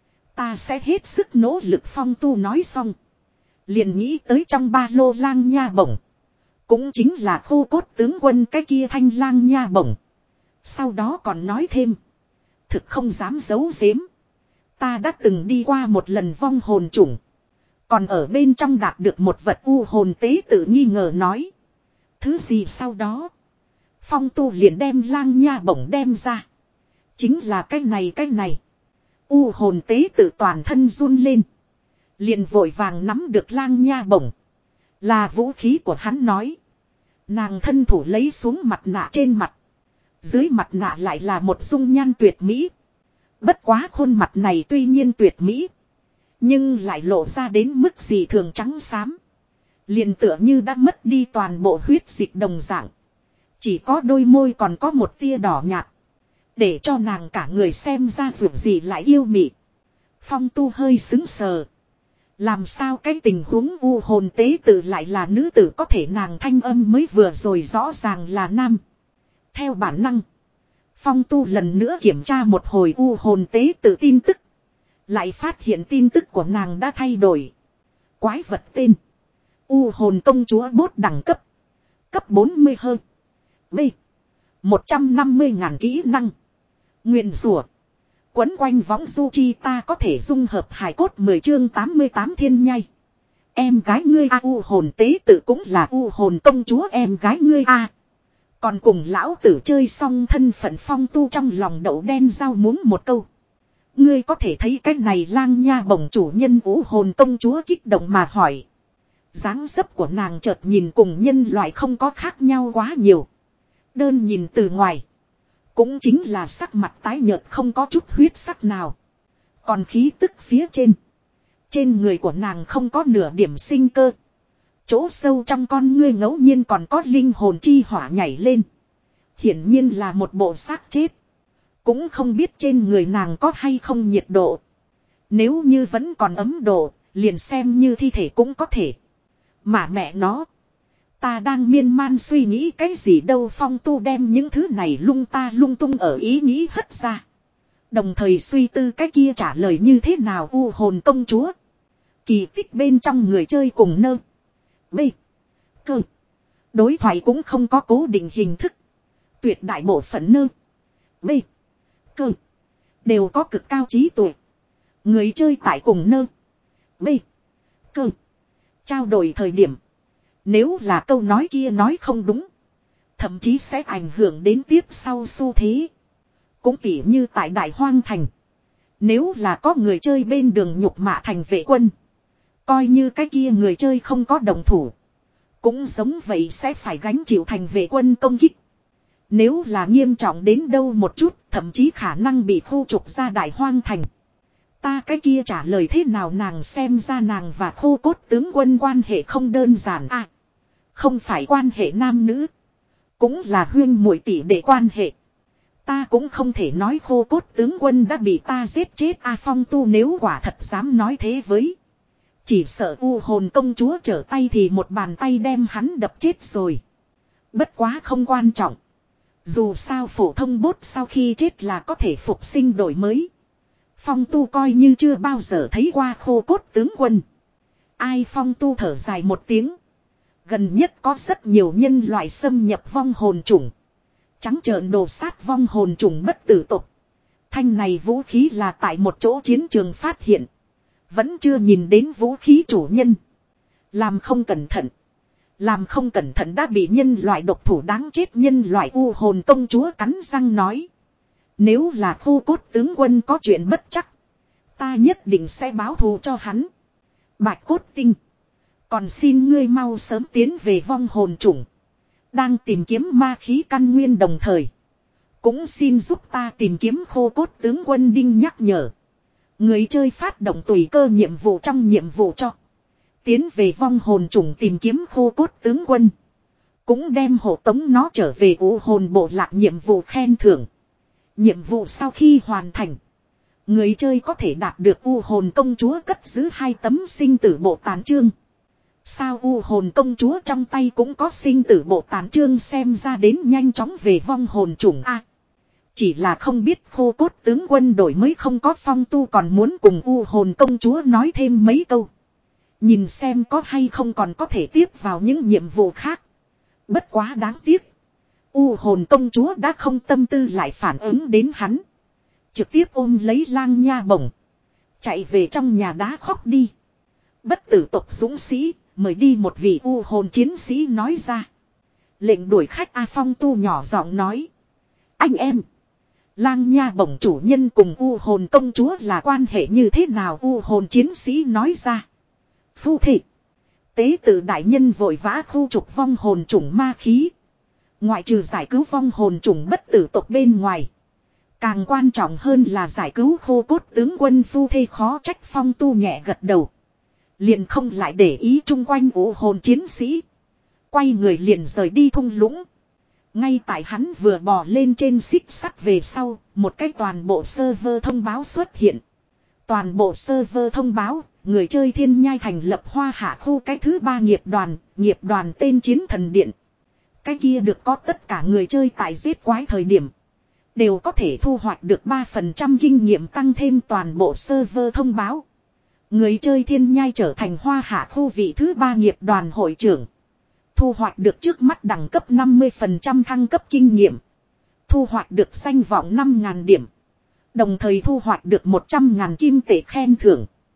Ta sẽ hết sức nỗ lực Phong Tu nói xong. Liền nghĩ tới trong ba lô lang nha bổng. Cũng chính là khô cốt tướng quân cái kia thanh lang nha bổng. Sau đó còn nói thêm. Thực không dám giấu giếm. Ta đã từng đi qua một lần vong hồn chủng. Còn ở bên trong đạt được một vật u hồn tế tự nghi ngờ nói. Thứ gì sau đó. Phong Tu liền đem lang nha bổng đem ra. Chính là cái này cái này. U hồn tế tự toàn thân run lên. Liền vội vàng nắm được lang nha bổng. Là vũ khí của hắn nói. Nàng thân thủ lấy xuống mặt nạ trên mặt. Dưới mặt nạ lại là một dung nhan tuyệt mỹ. Bất quá khuôn mặt này tuy nhiên tuyệt mỹ. Nhưng lại lộ ra đến mức gì thường trắng xám. Liền tựa như đã mất đi toàn bộ huyết dịch đồng dạng. Chỉ có đôi môi còn có một tia đỏ nhạt. Để cho nàng cả người xem ra ruột gì lại yêu mị. Phong Tu hơi xứng sờ. Làm sao cái tình huống u hồn tế tự lại là nữ tử có thể nàng thanh âm mới vừa rồi rõ ràng là nam. Theo bản năng. Phong Tu lần nữa kiểm tra một hồi u hồn tế tự tin tức. Lại phát hiện tin tức của nàng đã thay đổi. Quái vật tên. U hồn công chúa bốt đẳng cấp. Cấp bốn mươi hơn. B. một trăm năm mươi ngàn kỹ năng. Nguyền rủa. Quấn quanh võng du chi ta có thể dung hợp hải cốt mười chương tám mươi tám thiên nhai. Em gái ngươi a u hồn tế tự cũng là u hồn công chúa em gái ngươi a. Còn cùng lão tử chơi xong thân phận Phong Tu trong lòng đậu đen rau muống một câu. Ngươi có thể thấy cái này Lang Nha Bổng chủ nhân Vũ Hồn công chúa kích động mà hỏi. Dáng dấp của nàng chợt nhìn cùng nhân loại không có khác nhau quá nhiều. Đơn nhìn từ ngoài. Cũng chính là sắc mặt tái nhợt không có chút huyết sắc nào. Còn khí tức phía trên. Trên người của nàng không có nửa điểm sinh cơ. Chỗ sâu trong con ngươi ngẫu nhiên còn có linh hồn chi hỏa nhảy lên. Hiển nhiên là một bộ xác chết. Cũng không biết trên người nàng có hay không nhiệt độ. Nếu như vẫn còn ấm độ, liền xem như thi thể cũng có thể. Mà mẹ nó. Ta đang miên man suy nghĩ cái gì đâu. Phong Tu đem những thứ này lung ta lung tung ở ý nghĩ hất ra. Đồng thời suy tư cái kia trả lời như thế nào U Hồn công chúa. Kỳ tích bên trong người chơi cùng nơ. B. Cơ. Đối thoại cũng không có cố định hình thức. Tuyệt đại bộ phận nơ. B. Cơ. Đều có cực cao trí tuệ. Người chơi tại cùng nơ. B. Cơ. Trao đổi thời điểm. Nếu là câu nói kia nói không đúng. Thậm chí sẽ ảnh hưởng đến tiếp sau xu thế. Cũng tỉ như tại Đại Hoang Thành. Nếu là có người chơi bên đường nhục mạ thành vệ quân. Coi như cái kia người chơi không có đồng thủ. Cũng giống vậy sẽ phải gánh chịu thành vệ quân công kích. Nếu là nghiêm trọng đến đâu một chút. Thậm chí khả năng bị khu trục ra Đại Hoang Thành. Ta cái kia trả lời thế nào nàng xem ra nàng và khô cốt tướng quân quan hệ không đơn giản à. Không phải quan hệ nam nữ. Cũng là huyên muội tỷ đệ quan hệ. Ta cũng không thể nói khô cốt tướng quân đã bị ta giết chết A Phong Tu nếu quả thật dám nói thế với. Chỉ sợ U Hồn công chúa trở tay thì một bàn tay đem hắn đập chết rồi. Bất quá không quan trọng. Dù sao phổ thông bốt sau khi chết là có thể phục sinh đổi mới. Phong Tu coi như chưa bao giờ thấy qua khô cốt tướng quân. Ai Phong Tu thở dài một tiếng. Gần nhất có rất nhiều nhân loại xâm nhập vong hồn chủng. Trắng trợn đồ sát vong hồn trùng bất tử tục. Thanh này vũ khí là tại một chỗ chiến trường phát hiện. Vẫn chưa nhìn đến vũ khí chủ nhân. Làm không cẩn thận. Làm không cẩn thận đã bị nhân loại độc thủ đáng chết nhân loại U Hồn công chúa cắn răng nói. Nếu là khô cốt tướng quân có chuyện bất chắc. Ta nhất định sẽ báo thù cho hắn. Bạch cốt tinh. Còn xin ngươi mau sớm tiến về vong hồn chủng. Đang tìm kiếm ma khí căn nguyên đồng thời. Cũng xin giúp ta tìm kiếm khô cốt tướng quân Đinh nhắc nhở. Người chơi phát động tùy cơ nhiệm vụ trong nhiệm vụ cho. Tiến về vong hồn chủng tìm kiếm khô cốt tướng quân. Cũng đem hộ tống nó trở về U Hồn bộ lạc nhiệm vụ khen thưởng. Nhiệm vụ sau khi hoàn thành. Người chơi có thể đạt được U Hồn công chúa cất giữ hai tấm sinh tử bộ tán chương. Sao U Hồn công chúa trong tay cũng có sinh tử bộ tán chương xem ra đến nhanh chóng về vong hồn chủng A. Chỉ là không biết khô cốt tướng quân đổi mới không có Phong Tu còn muốn cùng U Hồn công chúa nói thêm mấy câu. Nhìn xem có hay không còn có thể tiếp vào những nhiệm vụ khác. Bất quá đáng tiếc. U Hồn công chúa đã không tâm tư lại phản ứng đến hắn. Trực tiếp ôm lấy Lang Nha Bổng. Chạy về trong nhà đá khóc đi. Bất tử tộc dũng sĩ. Mời đi một vị U Hồn chiến sĩ nói ra. Lệnh đuổi khách A Phong Tu nhỏ giọng nói. Anh em. Lang Nha Bổng chủ nhân cùng U Hồn công chúa là quan hệ như thế nào U Hồn chiến sĩ nói ra. Phu thị. Tế tự đại nhân vội vã khu trục vong hồn chủng ma khí. Ngoại trừ giải cứu vong hồn chủng bất tử tộc bên ngoài. Càng quan trọng hơn là giải cứu khô cốt tướng quân phu thê khó trách Phong Tu nhẹ gật đầu. Liền không lại để ý chung quanh U Hồn chiến sĩ. Quay người liền rời đi thung lũng. Ngay tại hắn vừa bò lên trên xích sắt về sau, một cái toàn bộ server thông báo xuất hiện. Toàn bộ server thông báo, người chơi Thiên Nhai thành lập Hoa Hạ khu cái thứ ba nghiệp đoàn, nghiệp đoàn tên Chiến Thần Điện. Cái kia được có tất cả người chơi tại giết quái thời điểm. Đều có thể thu hoạch được ba phần trăm kinh nghiệm tăng thêm toàn bộ server thông báo. Người chơi Thiên Nhai trở thành Hoa Hạ khu vị thứ ba nghiệp đoàn hội trưởng. Thu hoạch được trước mắt đẳng cấp năm mươi phần trăm thăng cấp kinh nghiệm. Thu hoạch được danh vọng năm nghìn điểm. Đồng thời thu hoạch được một trăm nghìn kim tệ khen thưởng.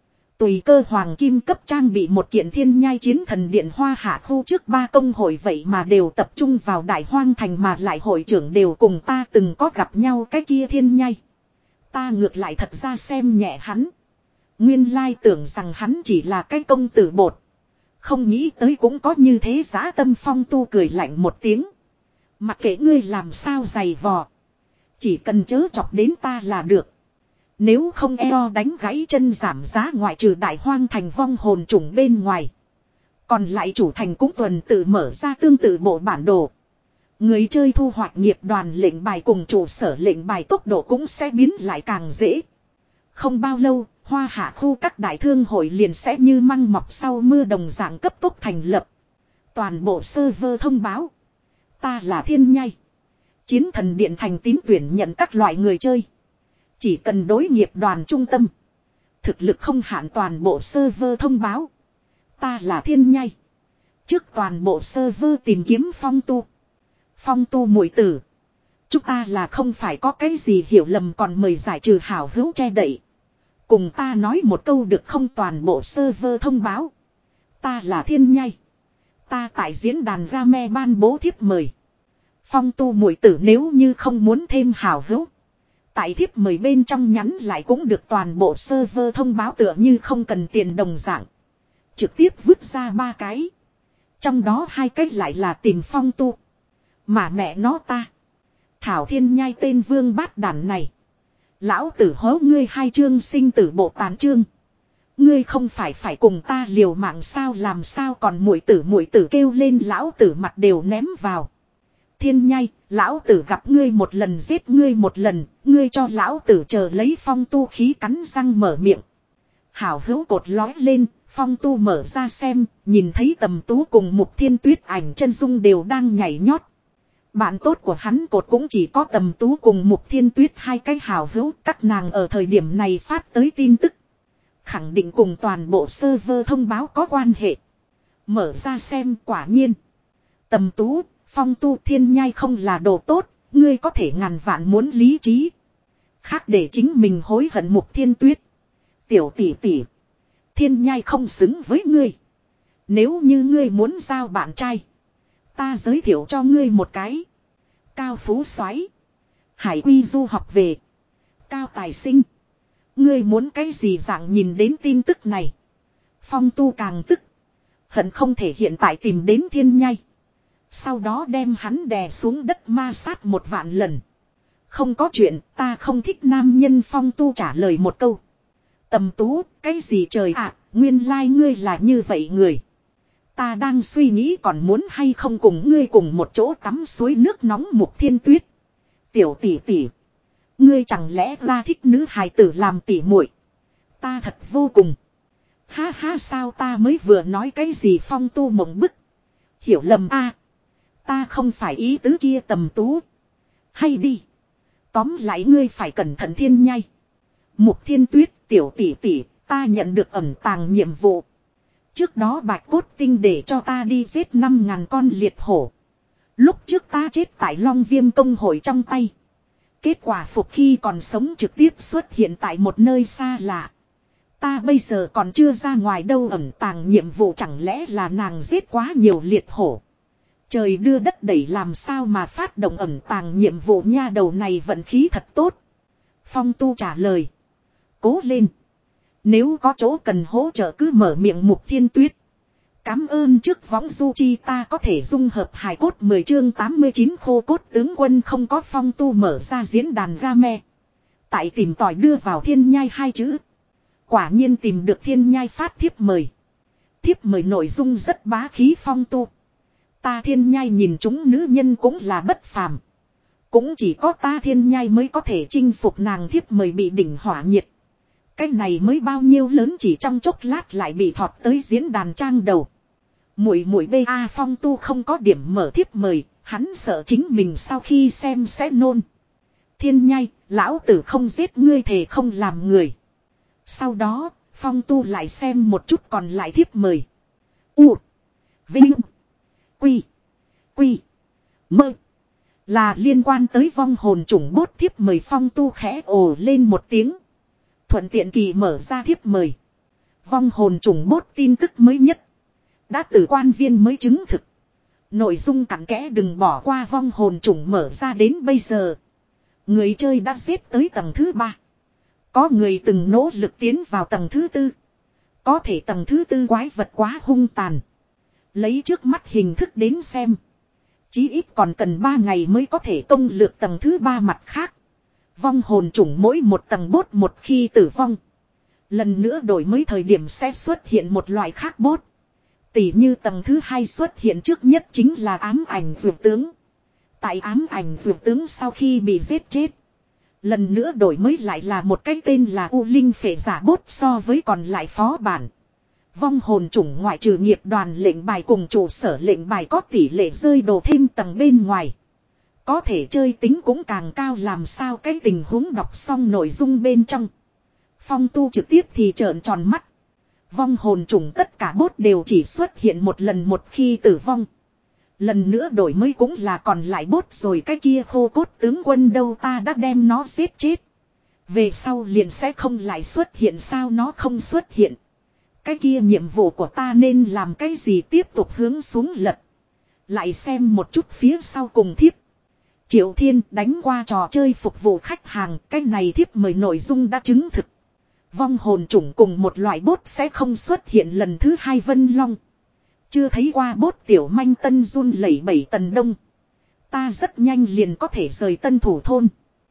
Tùy cơ hoàng kim cấp trang bị một kiện thiên nhai chiến thần điện hoa hạ khu trước ba công hội vậy mà đều tập trung vào đại hoang thành mà lại hội trưởng đều cùng ta từng có gặp nhau cái kia thiên nhai. Ta ngược lại thật ra xem nhẹ hắn. Nguyên lai tưởng rằng hắn chỉ là cái công tử bột. Không nghĩ tới cũng có như thế giá tâm Phong Tu cười lạnh một tiếng. Mặc kệ ngươi làm sao dày vò. Chỉ cần chớ chọc đến ta là được. Nếu không eo đánh gãy chân giảm giá ngoại trừ đại hoang thành vong hồn trùng bên ngoài. Còn lại chủ thành cũng tuần tự mở ra tương tự bộ bản đồ. Người chơi thu hoạch nghiệp đoàn lệnh bài cùng trụ sở lệnh bài tốc độ cũng sẽ biến lại càng dễ. Không bao lâu, hoa hạ khu các đại thương hội liền sẽ như măng mọc sau mưa đồng dạng cấp tốc thành lập. Toàn bộ server thông báo. Ta là thiên nhai. Chiến thần điện thành tín tuyển nhận các loại người chơi. Chỉ cần đối nghiệp đoàn trung tâm. Thực lực không hạn toàn bộ server thông báo. Ta là thiên nhai. Trước toàn bộ server tìm kiếm Phong Tu. Phong Tu muội tử. Chúng ta là không phải có cái gì hiểu lầm còn mời giải trừ hảo hữu che đậy. Cùng ta nói một câu được không toàn bộ server thông báo. Ta là thiên nhai. Ta tại diễn đàn game ban bố thiếp mời. Phong Tu muội tử nếu như không muốn thêm hảo hữu. Tại thiếp mời bên trong nhắn lại cũng được toàn bộ server thông báo tựa như không cần tiền đồng dạng. Trực tiếp vứt ra ba cái. Trong đó hai cái lại là tìm Phong Tu. Mà mẹ nó ta. Thảo thiên nhai tên vương bát đản này. Lão tử hố ngươi hai chương sinh tử bộ tán chương. Ngươi không phải phải cùng ta liều mạng sao làm sao còn muội tử muội tử kêu lên lão tử mặt đều ném vào. Thiên nhai, lão tử gặp ngươi một lần giết ngươi một lần, ngươi cho lão tử chờ lấy Phong Tu khí cắn răng mở miệng. Hảo hữu cột lói lên, Phong Tu mở ra xem, nhìn thấy Tầm Tú cùng Mục Thiên Tuyết ảnh chân dung đều đang nhảy nhót. Bạn tốt của hắn cột cũng chỉ có Tầm Tú cùng Mục Thiên Tuyết hai cái hảo hữu, các nàng ở thời điểm này phát tới tin tức. Khẳng định cùng toàn bộ server thông báo có quan hệ. Mở ra xem quả nhiên. Tầm Tú, Phong Tu thiên nhai không là đồ tốt, ngươi có thể ngàn vạn muốn lý trí. Khác để chính mình hối hận Mục Thiên Tuyết. Tiểu tỷ tỷ. Thiên nhai không xứng với ngươi. Nếu như ngươi muốn giao bạn trai. Ta giới thiệu cho ngươi một cái. Cao Phú Soái, Hải Quy du học về. Cao Tài Sinh. Ngươi muốn cái gì dạng nhìn đến tin tức này. Phong Tu càng tức. Hận không thể hiện tại tìm đến thiên nhai. Sau đó đem hắn đè xuống đất ma sát một vạn lần. Không có chuyện, ta không thích nam nhân. Phong Tu trả lời một câu. Tầm Tú, cái gì trời ạ, à, nguyên lai like ngươi là như vậy người. Ta đang suy nghĩ còn muốn hay không cùng ngươi cùng một chỗ tắm suối nước nóng. Mục Thiên Tuyết. Tiểu tỷ tỷ. Ngươi chẳng lẽ ra thích nữ hài tử làm tỷ muội? Ta thật vô cùng. Ha ha sao ta mới vừa nói cái gì. Phong Tu mộng bức. Hiểu lầm a, à, ta không phải ý tứ kia. Tầm Tú. Hay đi. Tóm lại ngươi phải cẩn thận thiên nhai. Mục Thiên Tuyết. Tiểu tỷ tỷ. Ta nhận được ẩn tàng nhiệm vụ. Trước đó Bạch Cốt Tinh để cho ta đi giết năm ngàn con liệt hổ. Lúc trước ta chết tại Long Viêm công hội trong tay. Kết quả phục khi còn sống trực tiếp xuất hiện tại một nơi xa lạ. Ta bây giờ còn chưa ra ngoài đâu. Ẩn tàng nhiệm vụ chẳng lẽ là nàng giết quá nhiều liệt hổ. Trời đưa đất đẩy làm sao mà phát động ẩn tàng nhiệm vụ nha, đầu này vận khí thật tốt. Phong Tu trả lời. Cố lên. Nếu có chỗ cần hỗ trợ cứ mở miệng. Mục Thiên Tuyết. Cám ơn trước võng du chi ta có thể dung hợp hài cốt. Mười chương tám mươi chín khô cốt tướng quân không có. Phong Tu mở ra diễn đàn game. Tại tìm tòi đưa vào thiên nhai hai chữ. Quả nhiên tìm được thiên nhai phát thiếp mời. Thiếp mời nội dung rất bá khí. Phong Tu. Ta thiên nhai nhìn chúng nữ nhân cũng là bất phàm. Cũng chỉ có ta thiên nhai mới có thể chinh phục nàng. Thiếp mời bị đỉnh hỏa nhiệt. Cái này mới bao nhiêu lớn, chỉ trong chốc lát lại bị thọt tới diễn đàn trang đầu. Muội muội bê a. Phong Tu không có điểm mở thiếp mời, hắn sợ chính mình sau khi xem sẽ nôn. Thiên nhai, lão tử không giết ngươi thề không làm người. Sau đó, Phong Tu lại xem một chút còn lại thiếp mời. U. Vinh. Quy. Quy. Mơ. Là liên quan tới vong hồn chủng bốt thiếp mời. Phong Tu khẽ ồ lên một tiếng. Thuận tiện kỳ mở ra thiếp mời. Vong hồn trùng bốt tin tức mới nhất. Đã từ quan viên mới chứng thực. Nội dung cặn kẽ đừng bỏ qua vong hồn trùng mở ra đến bây giờ. Người chơi đã xếp tới tầng thứ ba. Có người từng nỗ lực tiến vào tầng thứ tư. Có thể tầng thứ tư quái vật quá hung tàn. Lấy trước mắt hình thức đến xem. Chí ít còn cần ba ngày mới có thể công lược tầng thứ ba mặt khác. Vong hồn trùng mỗi một tầng bốt một khi tử vong. Lần nữa đổi mới thời điểm sẽ xuất hiện một loại khác bốt. Tỷ như tầng thứ hai xuất hiện trước nhất chính là ám ảnh vượt tướng. Tại ám ảnh vượt tướng sau khi bị giết chết. Lần nữa đổi mới lại là một cái tên là U Linh phệ giả bốt so với còn lại phó bản. Vong hồn chủng ngoại trừ nghiệp đoàn lệnh bài cùng trụ sở lệnh bài có tỷ lệ rơi đồ thêm tầng bên ngoài. Có thể chơi tính cũng càng cao làm sao cái tình huống đọc xong nội dung bên trong. Phong tu trực tiếp thì trợn tròn mắt. Vong hồn chủng tất cả bốt đều chỉ xuất hiện một lần một khi tử vong. Lần nữa đổi mới cũng là còn lại bốt rồi cái kia khô cốt tướng quân đâu ta đã đem nó giết chết. Về sau liền sẽ không lại xuất hiện sao nó không xuất hiện. Cái kia nhiệm vụ của ta nên làm cái gì tiếp tục hướng xuống lật. Lại xem một chút phía sau cùng thiếp. Triệu Thiên đánh qua trò chơi phục vụ khách hàng. Cái này thiếp mời nội dung đã chứng thực. Vong hồn chủng cùng một loại bốt sẽ không xuất hiện lần thứ hai Vân Long. Chưa thấy qua bốt tiểu manh tân run lẩy bẩy tần đông. Ta rất nhanh liền có thể rời tân thủ thôn.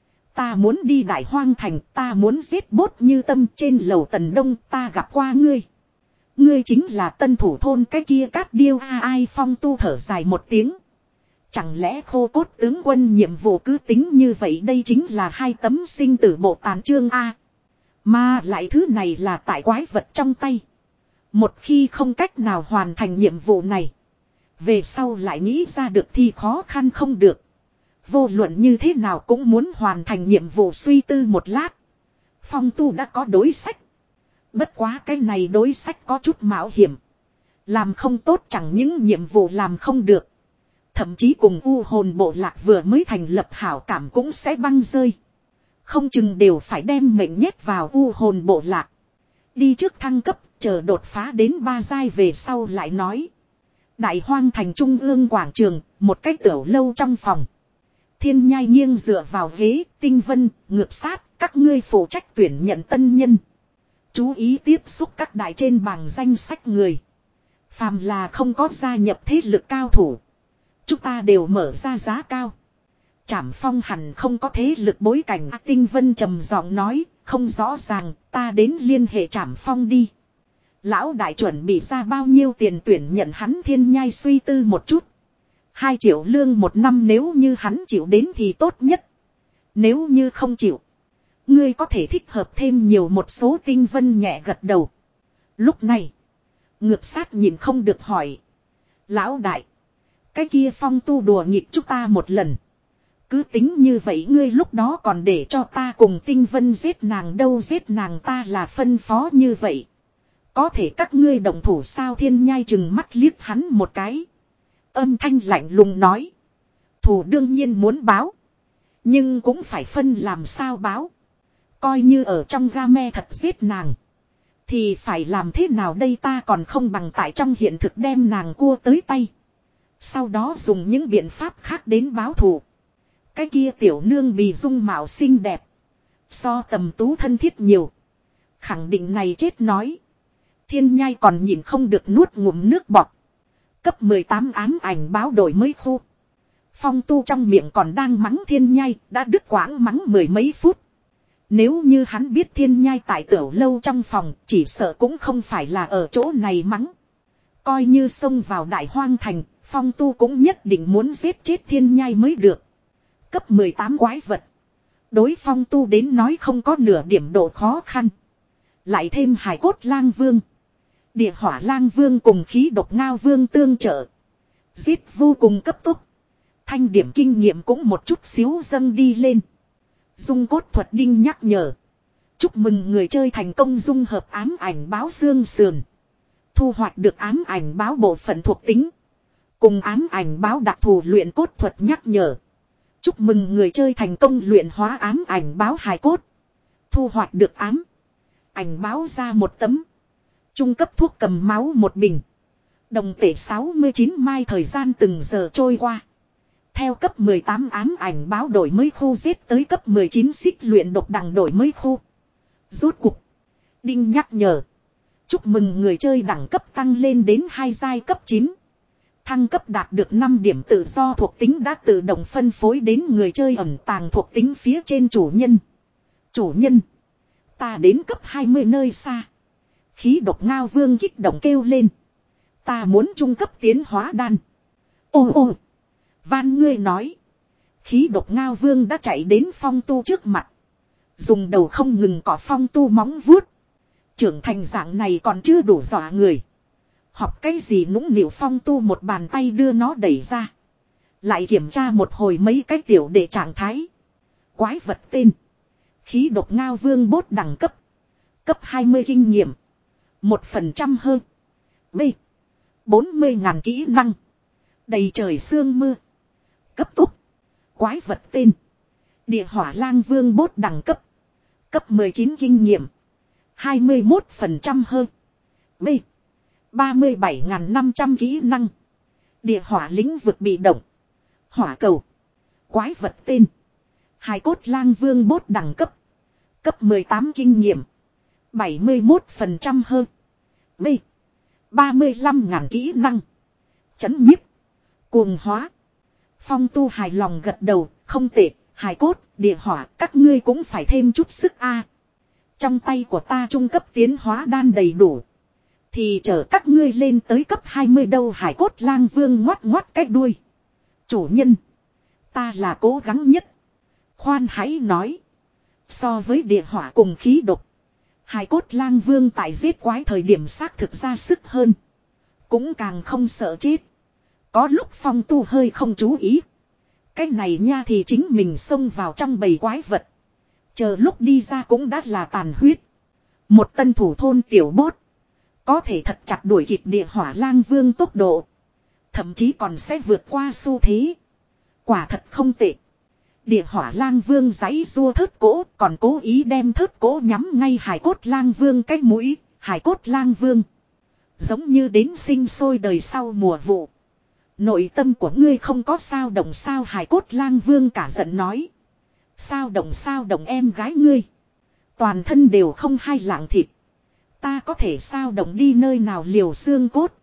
Ta muốn đi đại hoang thành, ta muốn giết bốt như tâm trên lầu tần đông, ta gặp qua ngươi. Ngươi chính là tân thủ thôn cái kia cát điêu a ai phong tu thở dài một tiếng. Chẳng lẽ khô cốt tướng quân nhiệm vụ cứ tính như vậy đây chính là hai tấm sinh tử bộ tàn trương A. Mà lại thứ này là tại quái vật trong tay. Một khi không cách nào hoàn thành nhiệm vụ này. Về sau lại nghĩ ra được thì khó khăn không được. Vô luận như thế nào cũng muốn hoàn thành nhiệm vụ suy tư một lát. Phong tu đã có đối sách. Bất quá cái này đối sách có chút mạo hiểm. Làm không tốt chẳng những nhiệm vụ làm không được. Thậm chí cùng u hồn bộ lạc vừa mới thành lập hảo cảm cũng sẽ băng rơi. Không chừng đều phải đem mệnh nhét vào u hồn bộ lạc. Đi trước thăng cấp, chờ đột phá đến ba giai về sau lại nói. Đại hoang thành trung ương quảng trường, một cái tiểu lâu trong phòng. Thiên nhai nghiêng dựa vào ghế, tinh vân, ngược sát, các ngươi phụ trách tuyển nhận tân nhân. Chú ý tiếp xúc các đại trên bảng danh sách người. Phàm là không có gia nhập thế lực cao thủ. Chúng ta đều mở ra giá cao. Trảm Phong hẳn không có thế lực bối cảnh. A Tinh Vân trầm giọng nói, không rõ ràng, ta đến liên hệ Trảm Phong đi. Lão đại chuẩn bị ra bao nhiêu tiền tuyển nhận hắn thiên nhai suy tư một chút. Hai triệu lương một năm nếu như hắn chịu đến thì tốt nhất. Nếu như không chịu. Ngươi có thể thích hợp thêm nhiều một số Tinh Vân nhẹ gật đầu. Lúc này. Ngược sát nhìn không được hỏi. Lão đại. Cái kia Phong tu đùa nghịch chúng ta một lần. Cứ tính như vậy ngươi lúc đó còn để cho ta cùng Tinh Vân giết nàng đâu giết nàng ta là phân phó như vậy. Có thể các ngươi động thủ sao thiên nhai chừng mắt liếc hắn một cái. Âm thanh lạnh lùng nói. Thủ đương nhiên muốn báo. Nhưng cũng phải phân làm sao báo. Coi như ở trong game thật giết nàng. Thì phải làm thế nào đây ta còn không bằng tại trong hiện thực đem nàng cua tới tay. Sau đó dùng những biện pháp khác đến báo thù. Cái kia tiểu nương bì dung mạo xinh đẹp. So tầm tú thân thiết nhiều. Khẳng định này chết nói. Thiên nhai còn nhìn không được nuốt ngụm nước bọt. Cấp mười tám ám ảnh báo đổi mới khu. Phong tu trong miệng còn đang mắng thiên nhai. Đã đứt quãng mắng mười mấy phút. Nếu như hắn biết thiên nhai tại tiểu lâu trong phòng. Chỉ sợ cũng không phải là ở chỗ này mắng. Coi như xông vào đại hoang thành. Phong tu cũng nhất định muốn giết chết thiên nhai mới được. Cấp mười tám quái vật. Đối phong tu đến nói không có nửa điểm độ khó khăn. Lại thêm hải cốt lang vương. Địa hỏa lang vương cùng khí độc ngao vương tương trợ. Giết vô cùng cấp tốc. Thanh điểm kinh nghiệm cũng một chút xíu dâng đi lên. Dung cốt thuật đinh nhắc nhở. Chúc mừng người chơi thành công dung hợp ám ảnh báo xương sườn. Thu hoạch được ám ảnh báo bộ phận thuộc tính. Cùng ám ảnh báo đặc thù luyện cốt thuật nhắc nhở. Chúc mừng người chơi thành công luyện hóa ám ảnh báo hài cốt. Thu hoạch được ám ảnh báo ra một tấm. Trung cấp thuốc cầm máu một bình. Đồng tệ sáu mươi chín mai thời gian từng giờ trôi qua. Theo cấp mười tám ám ảnh báo đổi mới khu giết tới cấp mười chín xích luyện độc đằng đổi mới khu. Rốt cục. Đinh nhắc nhở. Chúc mừng người chơi đẳng cấp tăng lên đến hai giai cấp chín. Thăng cấp đạt được năm điểm tự do thuộc tính đã tự động phân phối đến người chơi ẩn tàng thuộc tính phía trên chủ nhân. Chủ nhân. Ta đến cấp hai mươi nơi xa. Khí độc ngao vương kích động kêu lên. Ta muốn trung cấp tiến hóa đan. Ô ô. Van ngươi nói. Khí độc ngao vương đã chạy đến phong tu trước mặt. Dùng đầu không ngừng cỏ phong tu móng vuốt. Trưởng thành dạng này còn chưa đủ dọa người. Học cái gì nũng nịu phong tu một bàn tay đưa nó đẩy ra. Lại kiểm tra một hồi mấy cái tiểu để trạng thái. Quái vật tên. Khí độc ngao vương bốt đẳng cấp. Cấp hai mươi kinh nghiệm. một phần trăm hơn. B. bốn mươi ngàn kỹ năng. Đầy trời sương mưa. Cấp tốc. Quái vật tên. Địa hỏa lang vương bốt đẳng cấp. Cấp mười chín kinh nghiệm. hai mươi mốt phần trăm hơn. B. ba mươi bảy ngàn năm trăm kỹ năng. Địa hỏa lĩnh vực bị động. Hỏa cầu. Quái vật tên. Hài cốt lang vương bốt đẳng cấp. Cấp mười tám kinh nghiệm. bảy mươi mốt phần trăm hơn. B. ba mươi lăm ngàn kỹ năng. Chấn nhiếp. Cuồng hóa. Phong tu hài lòng gật đầu. Không tệ. Hài cốt, địa hỏa, các ngươi cũng phải thêm chút sức a. Trong tay của ta trung cấp tiến hóa đan đầy đủ. Thì chờ các ngươi lên tới cấp hai mươi đâu. Hải cốt lang vương ngoắt ngoắt cái đuôi. Chủ nhân. Ta là cố gắng nhất. Khoan hãy nói. So với địa hỏa cùng khí độc. Hải cốt lang vương tại giết quái thời điểm xác thực ra sức hơn. Cũng càng không sợ chết. Có lúc phong tu hơi không chú ý. Cái này nha thì chính mình xông vào trong bầy quái vật. Chờ lúc đi ra cũng đã là tàn huyết. Một tân thủ thôn tiểu bốt. Có thể thật chặt đuổi kịp địa hỏa lang vương tốc độ. Thậm chí còn sẽ vượt qua xu thế. Quả thật không tệ. Địa hỏa lang vương giãy rua thớt cỗ. Còn cố ý đem thớt cỗ nhắm ngay hải cốt lang vương cái mũi. Hải cốt lang vương. Giống như đến sinh sôi đời sau mùa vụ. Nội tâm của ngươi không có sao động sao. Hải cốt lang vương cả giận nói. Sao động sao động em gái ngươi. Toàn thân đều không hai lạng thịt. Ta có thể sao động đi nơi nào liều xương cốt.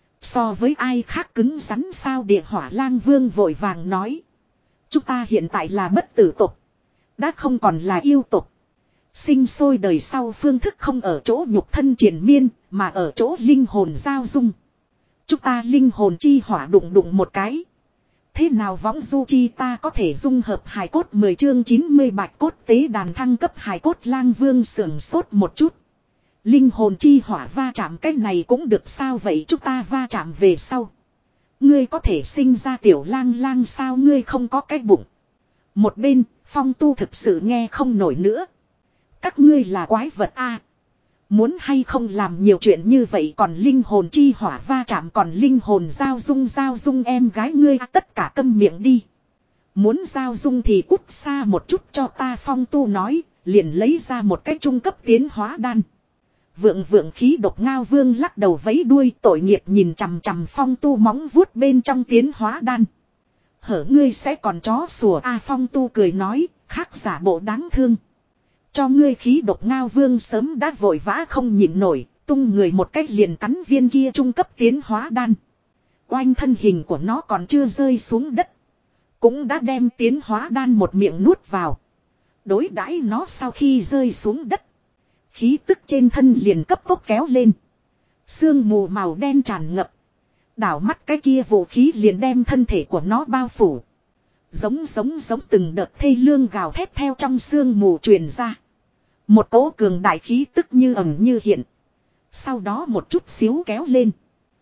So với ai khác cứng rắn sao. Địa hỏa lang vương vội vàng nói. Chúng ta hiện tại là bất tử tộc. Đã không còn là yêu tộc. Sinh sôi đời sau phương thức không ở chỗ nhục thân triền miên. Mà ở chỗ linh hồn giao dung. Chúng ta linh hồn chi hỏa đụng đụng một cái. Thế nào võng du chi ta có thể dung hợp hài cốt mười chương chín mươi bạch cốt tế đàn thăng cấp hài cốt lang vương sưởng sốt một chút. Linh hồn chi hỏa va chạm cái này cũng được sao vậy chúng ta va chạm về sau. Ngươi có thể sinh ra tiểu lang lang sao ngươi không có cái bụng. Một bên phong tu thực sự nghe không nổi nữa. Các ngươi là quái vật a. Muốn hay không làm nhiều chuyện như vậy còn linh hồn chi hỏa va chạm còn linh hồn giao dung giao dung em gái ngươi tất cả câm miệng đi. Muốn giao dung thì cút xa một chút cho ta phong tu nói, liền lấy ra một cái trung cấp tiến hóa đan. Vượng vượng khí độc ngao vương lắc đầu vấy đuôi tội nghiệp nhìn chằm chằm phong tu móng vuốt bên trong tiến hóa đan. Hở ngươi sẽ còn chó sủa a phong tu cười nói, khác giả bộ đáng thương. Cho ngươi khí độc ngao vương sớm đã vội vã không nhịn nổi, tung người một cách liền cắn viên kia trung cấp tiến hóa đan. Oanh thân hình của nó còn chưa rơi xuống đất. Cũng đã đem tiến hóa đan một miệng nuốt vào. Đối đãi nó sau khi rơi xuống đất. Khí tức trên thân liền cấp tốc kéo lên. Sương mù màu đen tràn ngập. Đảo mắt cái kia vũ khí liền đem thân thể của nó bao phủ. Giống giống giống từng đợt thê lương gào thét theo trong sương mù truyền ra. Một cỗ cường đại khí tức như ẩn như hiện. Sau đó một chút xíu kéo lên.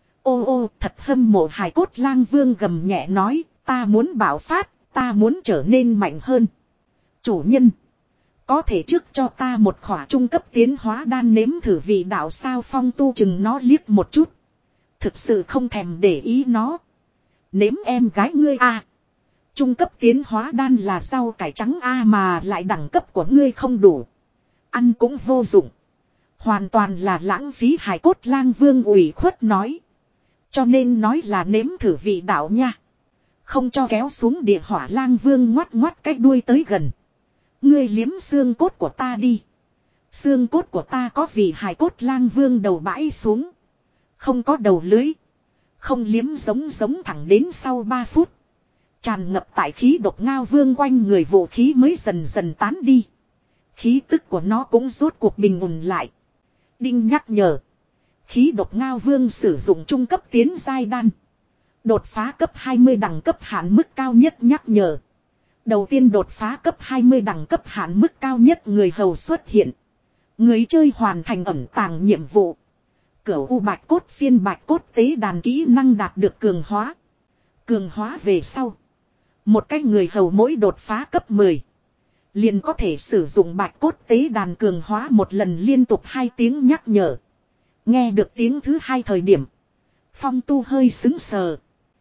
Ô ô thật hâm mộ hài cốt lang vương gầm nhẹ nói. Ta muốn bạo phát, ta muốn trở nên mạnh hơn. Chủ nhân. Có thể trước cho ta một khỏa trung cấp tiến hóa đan nếm thử vị đạo sao phong tu chừng nó liếc một chút. Thực sự không thèm để ý nó. Nếm em gái ngươi a. Trung cấp tiến hóa đan là rau cải trắng a mà lại đẳng cấp của ngươi không đủ. Ăn cũng vô dụng. Hoàn toàn là lãng phí hài cốt lang vương ủy khuất nói. Cho nên nói là nếm thử vị đạo nha. Không cho kéo xuống địa hỏa lang vương ngoắt ngoắt cái đuôi tới gần. Ngươi liếm xương cốt của ta đi. Xương cốt của ta có vị hài cốt lang vương đầu bãi xuống. Không có đầu lưới. Không liếm giống giống thẳng đến sau ba phút. Tràn ngập tại khí độc ngao vương quanh người vũ khí mới dần dần tán đi. Khí tức của nó cũng rốt cuộc bình ổn lại. Đinh nhắc nhở. Khí độc ngao vương sử dụng trung cấp tiến giai đan. Đột phá cấp hai mươi đẳng cấp hạn mức cao nhất nhắc nhở. Đầu tiên đột phá cấp hai mươi đẳng cấp hạn mức cao nhất người hầu xuất hiện. Người chơi hoàn thành ẩn tàng nhiệm vụ. Cửu u bạch cốt phiên bạch cốt tế đàn kỹ năng đạt được cường hóa. Cường hóa về sau. Một cái người hầu mỗi đột phá cấp mười. Liền có thể sử dụng bạch cốt tế đàn cường hóa một lần liên tục hai tiếng nhắc nhở. Nghe được tiếng thứ hai thời điểm. Phong tu hơi xứng sờ.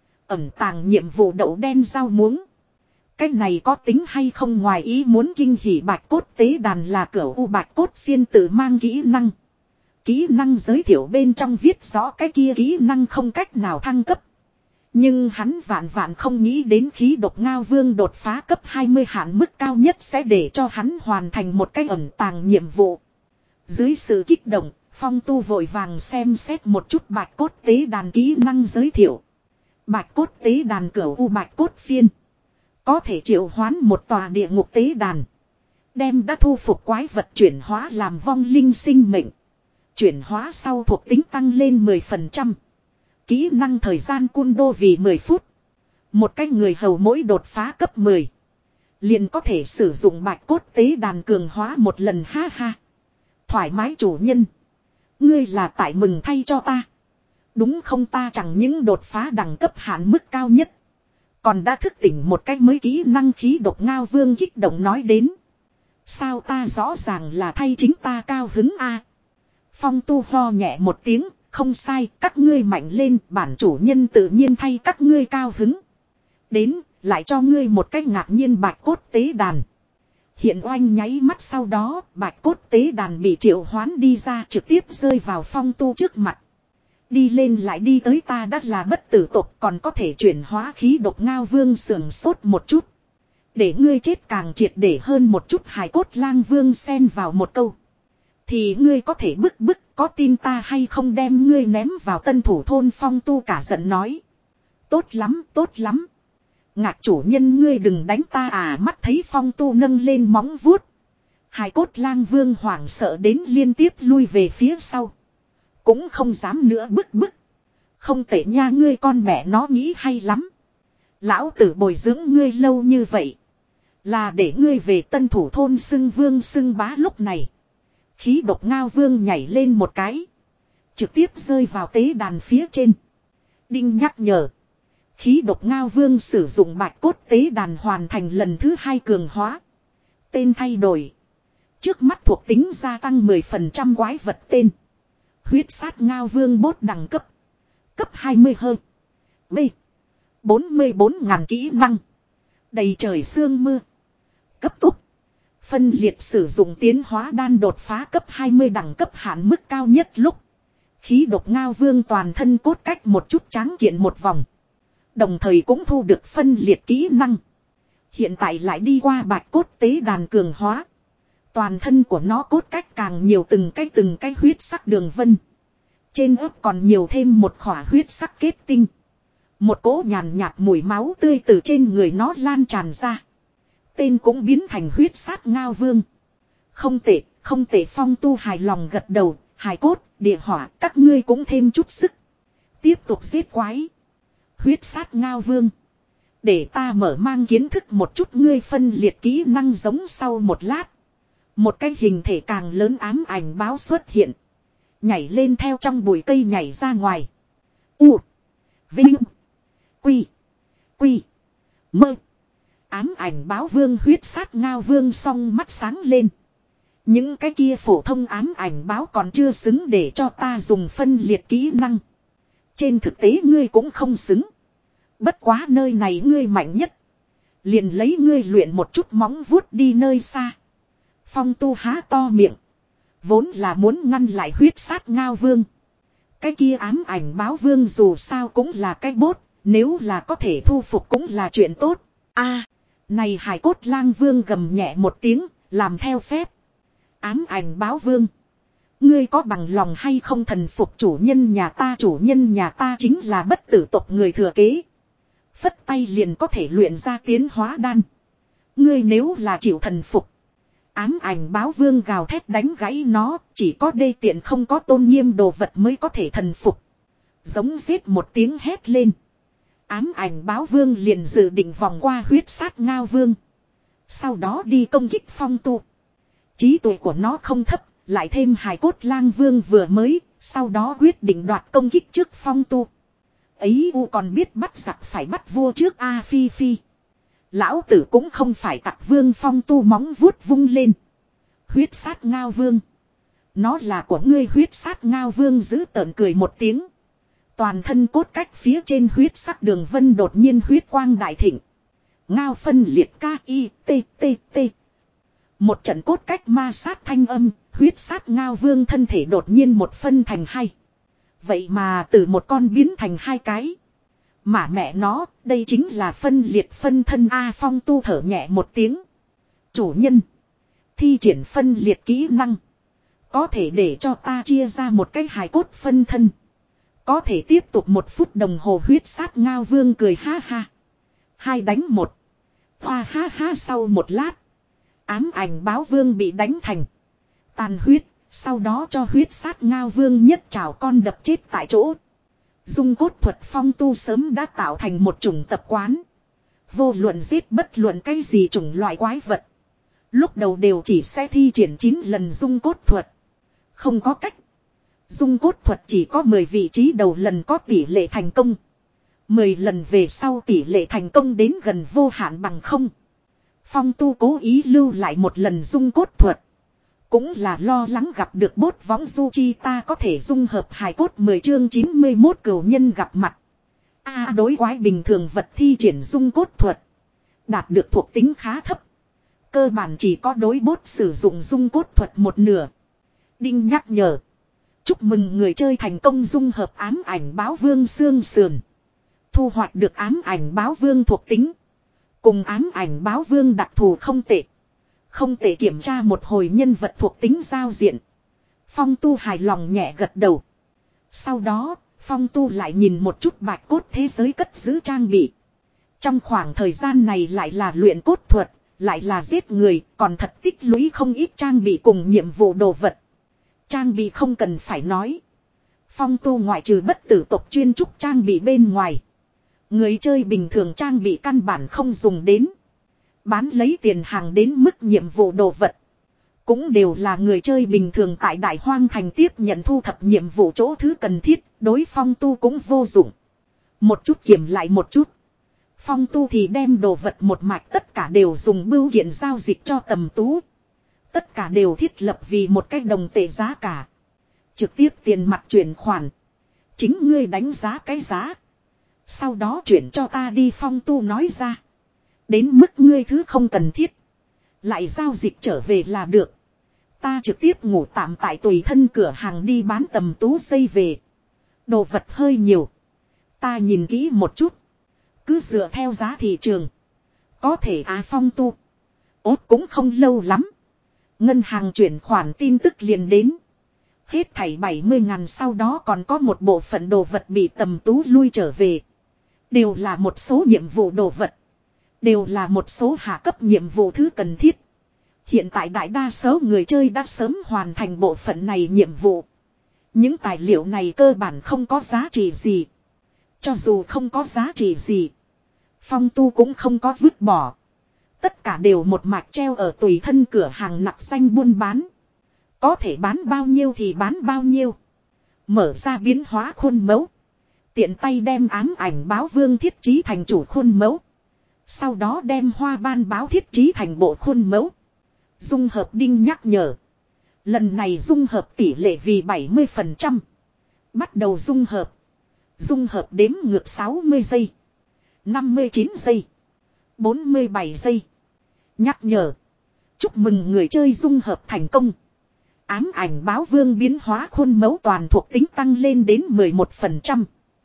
Ẩn tàng nhiệm vụ đậu đen rau muống. Cái này có tính hay không ngoài ý muốn kinh hỉ bạch cốt tế đàn là cửu u bạch cốt phiên tự mang kỹ năng. Kỹ năng giới thiệu bên trong viết rõ cái kia kỹ năng không cách nào thăng cấp. Nhưng hắn vạn vạn không nghĩ đến khí độc ngao vương đột phá cấp hai mươi hạn mức cao nhất sẽ để cho hắn hoàn thành một cái ẩn tàng nhiệm vụ. Dưới sự kích động, Phong tu vội vàng xem xét một chút bạch cốt tế đàn kỹ năng giới thiệu. Bạch cốt tế đàn cửu u bạch cốt phiên. Có thể triệu hoán một tòa địa ngục tế đàn. Đem đã thu phục quái vật chuyển hóa làm vong linh sinh mệnh. Chuyển hóa sau thuộc tính tăng lên mười phần trăm. Kỹ năng thời gian cun đô vì mười phút. Một cái người hầu mỗi đột phá cấp mười. Liền có thể sử dụng bạch cốt tế đàn cường hóa một lần ha ha. Thoải mái chủ nhân. Ngươi là tại mừng thay cho ta. Đúng không ta chẳng những đột phá đẳng cấp hạn mức cao nhất. Còn đã thức tỉnh một cách mới kỹ năng khí độc ngao vương kích động nói đến. Sao ta rõ ràng là thay chính ta cao hứng a. Phong tu ho nhẹ một tiếng, không sai, các ngươi mạnh lên, bản chủ nhân tự nhiên thay các ngươi cao hứng. Đến, lại cho ngươi một cách ngạc nhiên bạch cốt tế đàn. Hiện oanh nháy mắt sau đó, bạch cốt tế đàn bị triệu hoán đi ra trực tiếp rơi vào phong tu trước mặt. Đi lên lại đi tới ta đã là bất tử tộc còn có thể chuyển hóa khí độc ngao vương sườn sốt một chút. Để ngươi chết càng triệt để hơn một chút hài cốt lang vương xen vào một câu. Thì ngươi có thể bức bức có tin ta hay không đem ngươi ném vào tân thủ thôn phong tu cả giận nói. Tốt lắm, tốt lắm. Ngạc chủ nhân ngươi đừng đánh ta à mắt thấy phong tu nâng lên móng vuốt. Hài cốt lang vương hoảng sợ đến liên tiếp lui về phía sau. Cũng không dám nữa bức bức. Không tệ nha ngươi con mẹ nó nghĩ hay lắm. Lão tử bồi dưỡng ngươi lâu như vậy. Là để ngươi về tân thủ thôn xưng vương xưng bá lúc này. Khí độc ngao vương nhảy lên một cái. Trực tiếp rơi vào tế đàn phía trên. Đinh nhắc nhở. Khí độc ngao vương sử dụng bạch cốt tế đàn hoàn thành lần thứ hai cường hóa. Tên thay đổi. Trước mắt thuộc tính gia tăng mười phần trăm quái vật tên. Huyết sát ngao vương bốt đẳng cấp. Cấp hai mươi hơn. B. bốn mươi bốn ngàn kỹ năng. Đầy trời sương mưa. Cấp tốc. Phân liệt sử dụng tiến hóa đan đột phá cấp hai mươi đẳng cấp hạn mức cao nhất lúc. Khí độc ngao vương toàn thân cốt cách một chút tráng kiện một vòng. Đồng thời cũng thu được phân liệt kỹ năng. Hiện tại lại đi qua bạch cốt tế đàn cường hóa. Toàn thân của nó cốt cách càng nhiều từng cái từng cái huyết sắc đường vân. Trên ớt còn nhiều thêm một khỏa huyết sắc kết tinh. Một cỗ nhàn nhạt mùi máu tươi từ trên người nó lan tràn ra. Tên cũng biến thành huyết sát ngao vương. Không tệ, không tệ phong tu hài lòng gật đầu, hài cốt, địa hỏa, các ngươi cũng thêm chút sức. Tiếp tục giết quái. Huyết sát ngao vương. Để ta mở mang kiến thức một chút ngươi phân liệt kỹ năng giống sau một lát. Một cái hình thể càng lớn ám ảnh báo xuất hiện. Nhảy lên theo trong bụi cây nhảy ra ngoài. U. Vinh. Quy. Quy. Mơ. Ám ảnh báo vương huyết sát ngao vương song mắt sáng lên. Những cái kia phổ thông ám ảnh báo còn chưa xứng để cho ta dùng phân liệt kỹ năng. Trên thực tế ngươi cũng không xứng. Bất quá nơi này ngươi mạnh nhất. Liền lấy ngươi luyện một chút móng vuốt đi nơi xa. Phong tu há to miệng. Vốn là muốn ngăn lại huyết sát ngao vương. Cái kia ám ảnh báo vương dù sao cũng là cái bốt. Nếu là có thể thu phục cũng là chuyện tốt. A, này hải cốt lang vương gầm nhẹ một tiếng, làm theo phép. Ám ảnh báo vương. Ngươi có bằng lòng hay không thần phục chủ nhân nhà ta? Chủ nhân nhà ta chính là bất tử tộc người thừa kế. Phất tay liền có thể luyện ra tiến hóa đan. Ngươi nếu là chịu thần phục. Ám ảnh báo vương gào thét đánh gãy nó. Chỉ có đê tiện không có tôn nghiêm đồ vật mới có thể thần phục. Giống giết một tiếng hét lên. Ám ảnh báo vương liền dự định vòng qua huyết sát ngao vương. Sau đó đi công kích Phong Tu. Trí tuệ của nó không thấp. Lại thêm hài cốt lang vương vừa mới. Sau đó quyết định đoạt công kích trước Phong Tu. Ấy u còn biết bắt giặc phải bắt vua trước A Phi Phi. Lão tử cũng không phải tặc vương. Phong Tu móng vuốt vung lên. Huyết sát ngao vương. Nó là của ngươi. Huyết sát ngao vương giữ tợn cười một tiếng. Toàn thân cốt cách phía trên huyết sắc đường vân đột nhiên huyết quang đại thịnh. Ngao phân liệt ca y t t t. Một trận cốt cách ma sát thanh âm. Huyết sát ngao vương thân thể đột nhiên một phân thành hai. Vậy mà từ một con biến thành hai cái. Mà mẹ nó, đây chính là phân liệt phân thân. A Phong Tu thở nhẹ một tiếng. Chủ nhân. Thi triển phân liệt kỹ năng. Có thể để cho ta chia ra một cái hài cốt phân thân. Có thể tiếp tục một phút đồng hồ. Huyết sát ngao vương cười ha ha. Hai đánh một. Hoa ha ha. Sau một lát. Ám ảnh báo vương bị đánh thành tàn huyết. Sau đó cho huyết sát ngao vương nhất trảo con đập chết tại chỗ. Dung cốt thuật Phong Tu sớm đã tạo thành một chủng tập quán. Vô luận giết bất luận cái gì chủng loại quái vật. Lúc đầu đều chỉ sẽ thi triển chín lần dung cốt thuật. Không có cách. Dung cốt thuật chỉ có mười vị trí đầu lần có tỷ lệ thành công. mười lần về sau tỷ lệ thành công đến gần vô hạn bằng không. Phong Tu cố ý lưu lại một lần dung cốt thuật. Cũng là lo lắng gặp được bốt võng du chi. Ta có thể dung hợp hài cốt. Mười chương chín mươi mốt cửu nhân gặp mặt. A đối quái bình thường vật thi triển dung cốt thuật. Đạt được thuộc tính khá thấp. Cơ bản chỉ có đối bốt sử dụng dung cốt thuật một nửa. Đinh nhắc nhở. Chúc mừng người chơi thành công dung hợp ám ảnh báo vương xương sườn. Thu hoạch được ám ảnh báo vương thuộc tính. Cùng ám ảnh báo vương đặc thù không tệ. Không thể kiểm tra một hồi nhân vật thuộc tính giao diện. Phong Tu hài lòng nhẹ gật đầu. Sau đó, Phong Tu lại nhìn một chút bạch cốt thế giới cất giữ trang bị. Trong khoảng thời gian này lại là luyện cốt thuật, lại là giết người, còn thật tích lũy không ít trang bị cùng nhiệm vụ đồ vật. Trang bị không cần phải nói. Phong Tu ngoại trừ bất tử tộc chuyên trúc trang bị bên ngoài. Người chơi bình thường trang bị căn bản không dùng đến. Bán lấy tiền hàng đến mức nhiệm vụ đồ vật. Cũng đều là người chơi bình thường tại Đại Hoang Thành tiếp nhận thu thập nhiệm vụ chỗ thứ cần thiết. Đối Phong Tu cũng vô dụng. Một chút kiểm lại một chút. Phong Tu thì đem đồ vật một mạch tất cả đều dùng bưu kiện giao dịch cho Tầm Tú. Tất cả đều thiết lập vì một cách đồng tệ giá cả. Trực tiếp tiền mặt chuyển khoản. Chính ngươi đánh giá cái giá. Sau đó chuyển cho ta đi. Phong Tu nói ra. Đến mức ngươi thứ không cần thiết. Lại giao dịch trở về là được. Ta trực tiếp ngủ tạm tại tùy thân cửa hàng đi bán. Tầm Tú xây về. Đồ vật hơi nhiều. Ta nhìn kỹ một chút. Cứ dựa theo giá thị trường. Có thể à. Phong Tu. Ốt cũng không lâu lắm. Ngân hàng chuyển khoản tin tức liền đến. Hết thảy bảy mươi ngàn. Sau đó còn có một bộ phận đồ vật bị Tầm Tú lui trở về. Đều là một số nhiệm vụ đồ vật. Đều là một số hạ cấp nhiệm vụ thứ cần thiết. Hiện tại đại đa số người chơi đã sớm hoàn thành bộ phận này nhiệm vụ. Những tài liệu này cơ bản không có giá trị gì. Cho dù không có giá trị gì. Phong Tu cũng không có vứt bỏ. Tất cả đều một mạch treo ở tùy thân cửa hàng nặc xanh buôn bán. Có thể bán bao nhiêu thì bán bao nhiêu. Mở ra biến hóa khuôn mẫu. Tiện tay đem ám ảnh báo vương thiết trí thành chủ khuôn mẫu. Sau đó đem hoa ban báo thiết trí thành bộ khuôn mẫu. Dung hợp đinh nhắc nhở. Lần này dung hợp tỷ lệ vì bảy mươi phần trăm. Bắt đầu dung hợp. Dung hợp đếm ngược sáu mươi giây. năm mươi chín giây. bốn mươi bảy giây. Nhắc nhở. Chúc mừng người chơi dung hợp thành công. Ám ảnh báo vương biến hóa khuôn mẫu toàn thuộc tính tăng lên đến mười một phần trăm.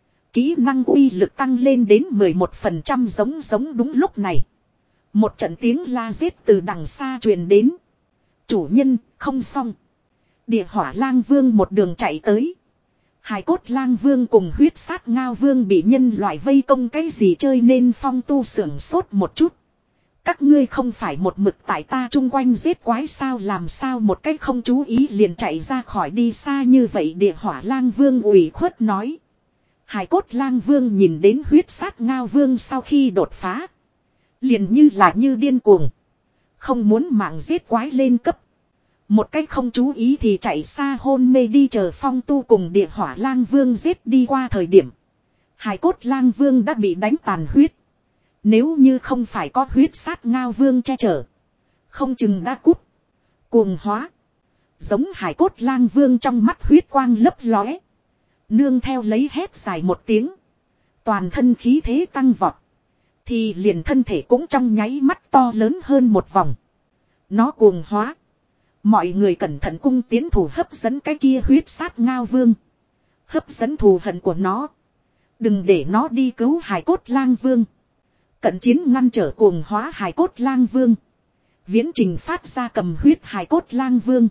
Kỹ năng uy lực tăng lên đến mười một phần trăm giống giống đúng lúc này. Một trận tiếng la giết từ đằng xa truyền đến. Chủ nhân, không xong. Địa hỏa lang vương một đường chạy tới. Hài cốt lang vương cùng huyết sát ngao vương bị nhân loại vây công cái gì chơi nên Phong Tu sưởng sốt một chút. Các ngươi không phải một mực tại ta chung quanh giết quái sao, làm sao một cách không chú ý liền chạy ra khỏi đi xa như vậy. Địa hỏa lang vương ủy khuất nói. Hài cốt lang vương nhìn đến huyết sát ngao vương sau khi đột phá. Liền như là như điên cuồng. Không muốn mạng giết quái lên cấp. Một cách không chú ý thì chạy xa hôn mê đi, chờ Phong Tu cùng địa hỏa lang vương giết đi qua thời điểm. Hài cốt lang vương đã bị đánh tàn huyết. Nếu như không phải có huyết sát ngao vương che chở, không chừng đã cút. Cuồng hóa. Giống hài cốt lang vương trong mắt huyết quang lấp lóe. Nương theo lấy hét dài một tiếng. Toàn thân khí thế tăng vọt. Thì liền thân thể cũng trong nháy mắt to lớn hơn một vòng. Nó cuồng hóa. Mọi người cẩn thận cung tiến thủ hấp dẫn cái kia huyết sát ngao vương. Hấp dẫn thù hận của nó. Đừng để nó đi cứu hài cốt lang vương. Cận chiến ngăn trở cuồng hóa hài cốt lang vương. Viễn trình phát ra cầm huyết hài cốt lang vương.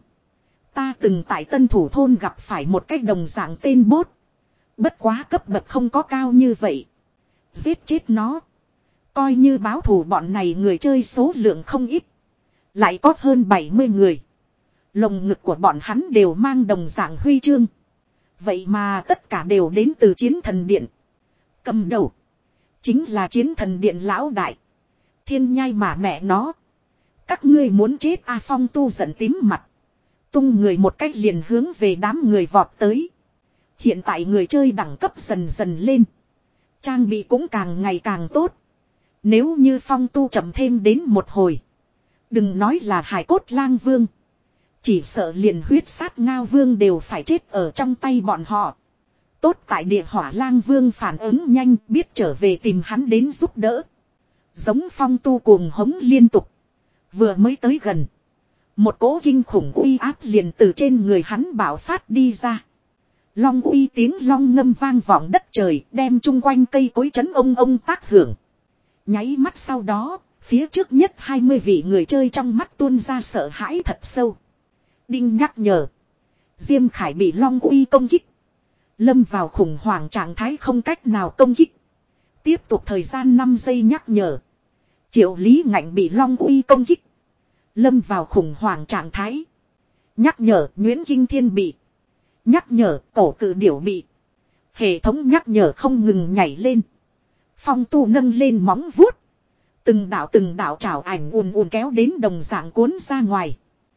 Ta từng tại Tân Thủ thôn gặp phải một cái đồng dạng tên bốt. Bất quá cấp bậc không có cao như vậy. Giết chết nó. Coi như báo thù, bọn này người chơi số lượng không ít. Lại có hơn bảy mươi người. Lồng ngực của bọn hắn đều mang đồng dạng huy chương. Vậy mà tất cả đều đến từ chiến thần điện. Cầm đầu chính là chiến thần điện lão đại. Thiên nhai mà mẹ nó. Các ngươi muốn chết a. Phong Tu giận tím mặt. Tung người một cách liền hướng về đám người vọt tới. Hiện tại người chơi đẳng cấp dần dần lên. Trang bị cũng càng ngày càng tốt. Nếu như Phong Tu chậm thêm đến một hồi. Đừng nói là hải cốt lang vương. Chỉ sợ liền huyết sát ngao vương đều phải chết ở trong tay bọn họ. Tốt tại địa hỏa lang vương phản ứng nhanh, biết trở về tìm hắn đến giúp đỡ. Giống Phong Tu cuồng hống liên tục. Vừa mới tới gần. Một cỗ kinh khủng uy áp liền từ trên người hắn bạo phát đi ra. Long uy tiếng long ngâm vang vọng đất trời, đem chung quanh cây cối chấn ông ông tác hưởng. Nháy mắt sau đó, phía trước nhất hai mươi vị người chơi trong mắt tuôn ra sợ hãi thật sâu. Đinh nhắc nhở. Diêm Khải bị long uy công kích. Lâm vào khủng hoảng trạng thái không cách nào công kích. Tiếp tục thời gian năm giây nhắc nhở. Triệu Lý Ngạnh bị long uy công kích. Lâm vào khủng hoảng trạng thái. Nhắc nhở Nguyễn Kinh Thiên bị. Nhắc nhở cổ cự điểu bị. Hệ thống nhắc nhở không ngừng nhảy lên. Phong Tu nâng lên móng vuốt. Từng đạo từng đạo trảo ảnh ùn ùn kéo đến đồng dạng cuốn ra ngoài.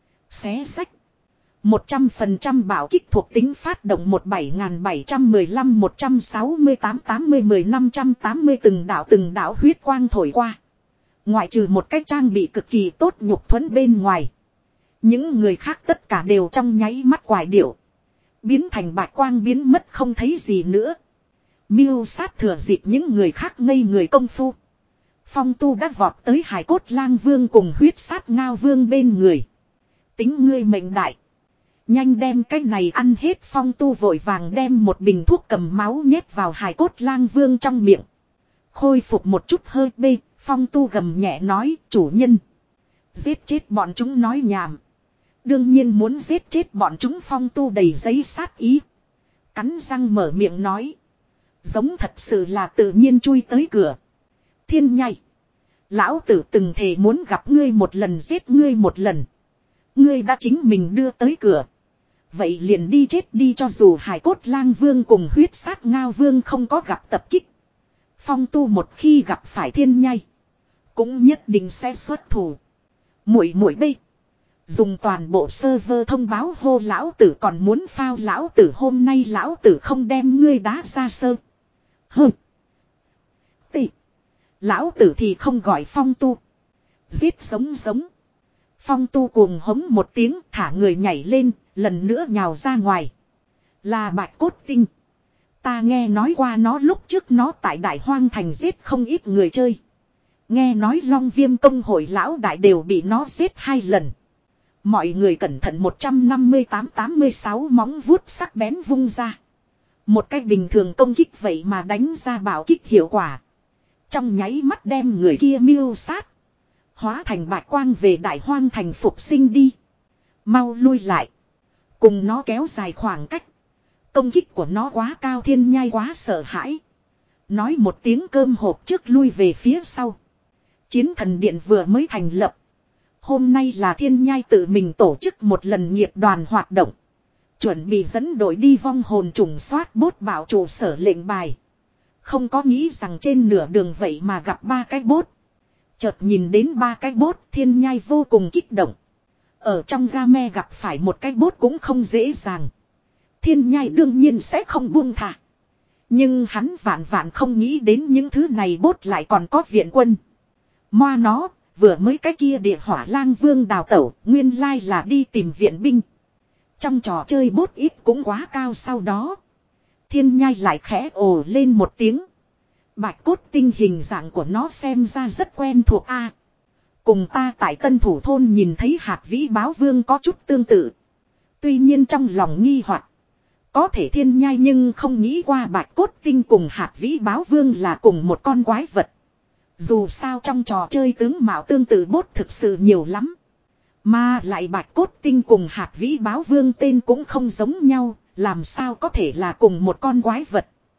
Xé sách. một trăm phần trăm bảo kích thuộc tính phát động một bảy bảy một lăm một trăm sáu mươi tám tám mươi mười năm trăm tám mươi từng đạo từng đạo huyết quang thổi qua. Ngoại trừ một cái trang bị cực kỳ tốt nhục thuẫn bên ngoài. Những người khác tất cả đều trong nháy mắt quài điệu. Biến thành bạch quang biến mất không thấy gì nữa. Miêu sát thừa dịp những người khác ngây người công phu. Phong Tu đã vọt tới hải cốt lang vương cùng huyết sát ngao vương bên người. Tính ngươi mệnh đại. Nhanh đem cái này ăn hết. Phong Tu vội vàng đem một bình thuốc cầm máu nhét vào hải cốt lang vương trong miệng. Khôi phục một chút hơi bê. Phong Tu gầm nhẹ nói, chủ nhân. Giết chết bọn chúng nói nhảm. Đương nhiên muốn giết chết bọn chúng. Phong Tu đầy giấy sát ý. Cắn răng mở miệng nói. Giống thật sự là tự nhiên chui tới cửa. Thiên nhai. Lão tử từng thề muốn gặp ngươi một lần, giết ngươi một lần. Ngươi đã chính mình đưa tới cửa. Vậy liền đi chết đi. Cho dù hải cốt lang vương cùng huyết sát ngao vương không có gặp tập kích. Phong Tu một khi gặp phải thiên nhai. Cũng nhất định sẽ xuất thủ. Muội muội đây. Dùng toàn bộ server thông báo hô lão tử, còn muốn phao lão tử. Hôm nay lão tử không đem ngươi đá ra sơ. Hừ. Tị. Lão tử thì không gọi Phong Tu. Giết sống sống. Phong Tu cuồng hống một tiếng, thả người nhảy lên, lần nữa nhào ra ngoài. Là bạch cốt tinh. Ta nghe nói qua nó, lúc trước nó tại Đại Hoang Thành giết không ít người chơi. Nghe nói Long Viêm công hội lão đại đều bị nó giết hai lần. Mọi người cẩn thận một trăm năm mươi tám tám mươi sáu móng vuốt sắc bén vung ra. Một cách bình thường công kích vậy mà đánh ra bảo kích hiệu quả. Trong nháy mắt đem người kia miêu sát. Hóa thành bạch quang về đại hoang thành phục sinh đi. Mau lui lại. Cùng nó kéo dài khoảng cách. Công kích của nó quá cao, thiên nhai quá sợ hãi. Nói một tiếng cơm hộp trước lui về phía sau. Chiến thần điện vừa mới thành lập. Hôm nay là thiên nhai tự mình tổ chức một lần nghiệp đoàn hoạt động. Chuẩn bị dẫn đội đi vong hồn trùng soát bốt bảo trụ sở lệnh bài. Không có nghĩ rằng trên nửa đường vậy mà gặp ba cái bốt. Chợt nhìn đến ba cái bốt, thiên nhai vô cùng kích động. Ở trong game gặp phải một cái bốt cũng không dễ dàng. Thiên nhai đương nhiên sẽ không buông thả. Nhưng hắn vạn vạn không nghĩ đến những thứ này bốt lại còn có viện quân. Moa nó, vừa mới cái kia địa hỏa lang vương đào tẩu, nguyên lai là đi tìm viện binh. Trong trò chơi bốt ít cũng quá cao, sau đó thiên nhai lại khẽ ồ lên một tiếng. Bạch cốt tinh hình dạng của nó xem ra rất quen thuộc a. Cùng ta tại Tân Thủ Thôn nhìn thấy hạt vĩ báo vương có chút tương tự. Tuy nhiên trong lòng nghi hoặc, có thể thiên nhai nhưng không nghĩ qua bạch cốt tinh cùng hạt vĩ báo vương là cùng một con quái vật. Dù sao trong trò chơi tướng mạo tương tự bốt thực sự nhiều lắm. Mà lại bạch cốt tinh cùng hạt vĩ báo vương tên cũng không giống nhau, làm sao có thể là cùng một con quái vật.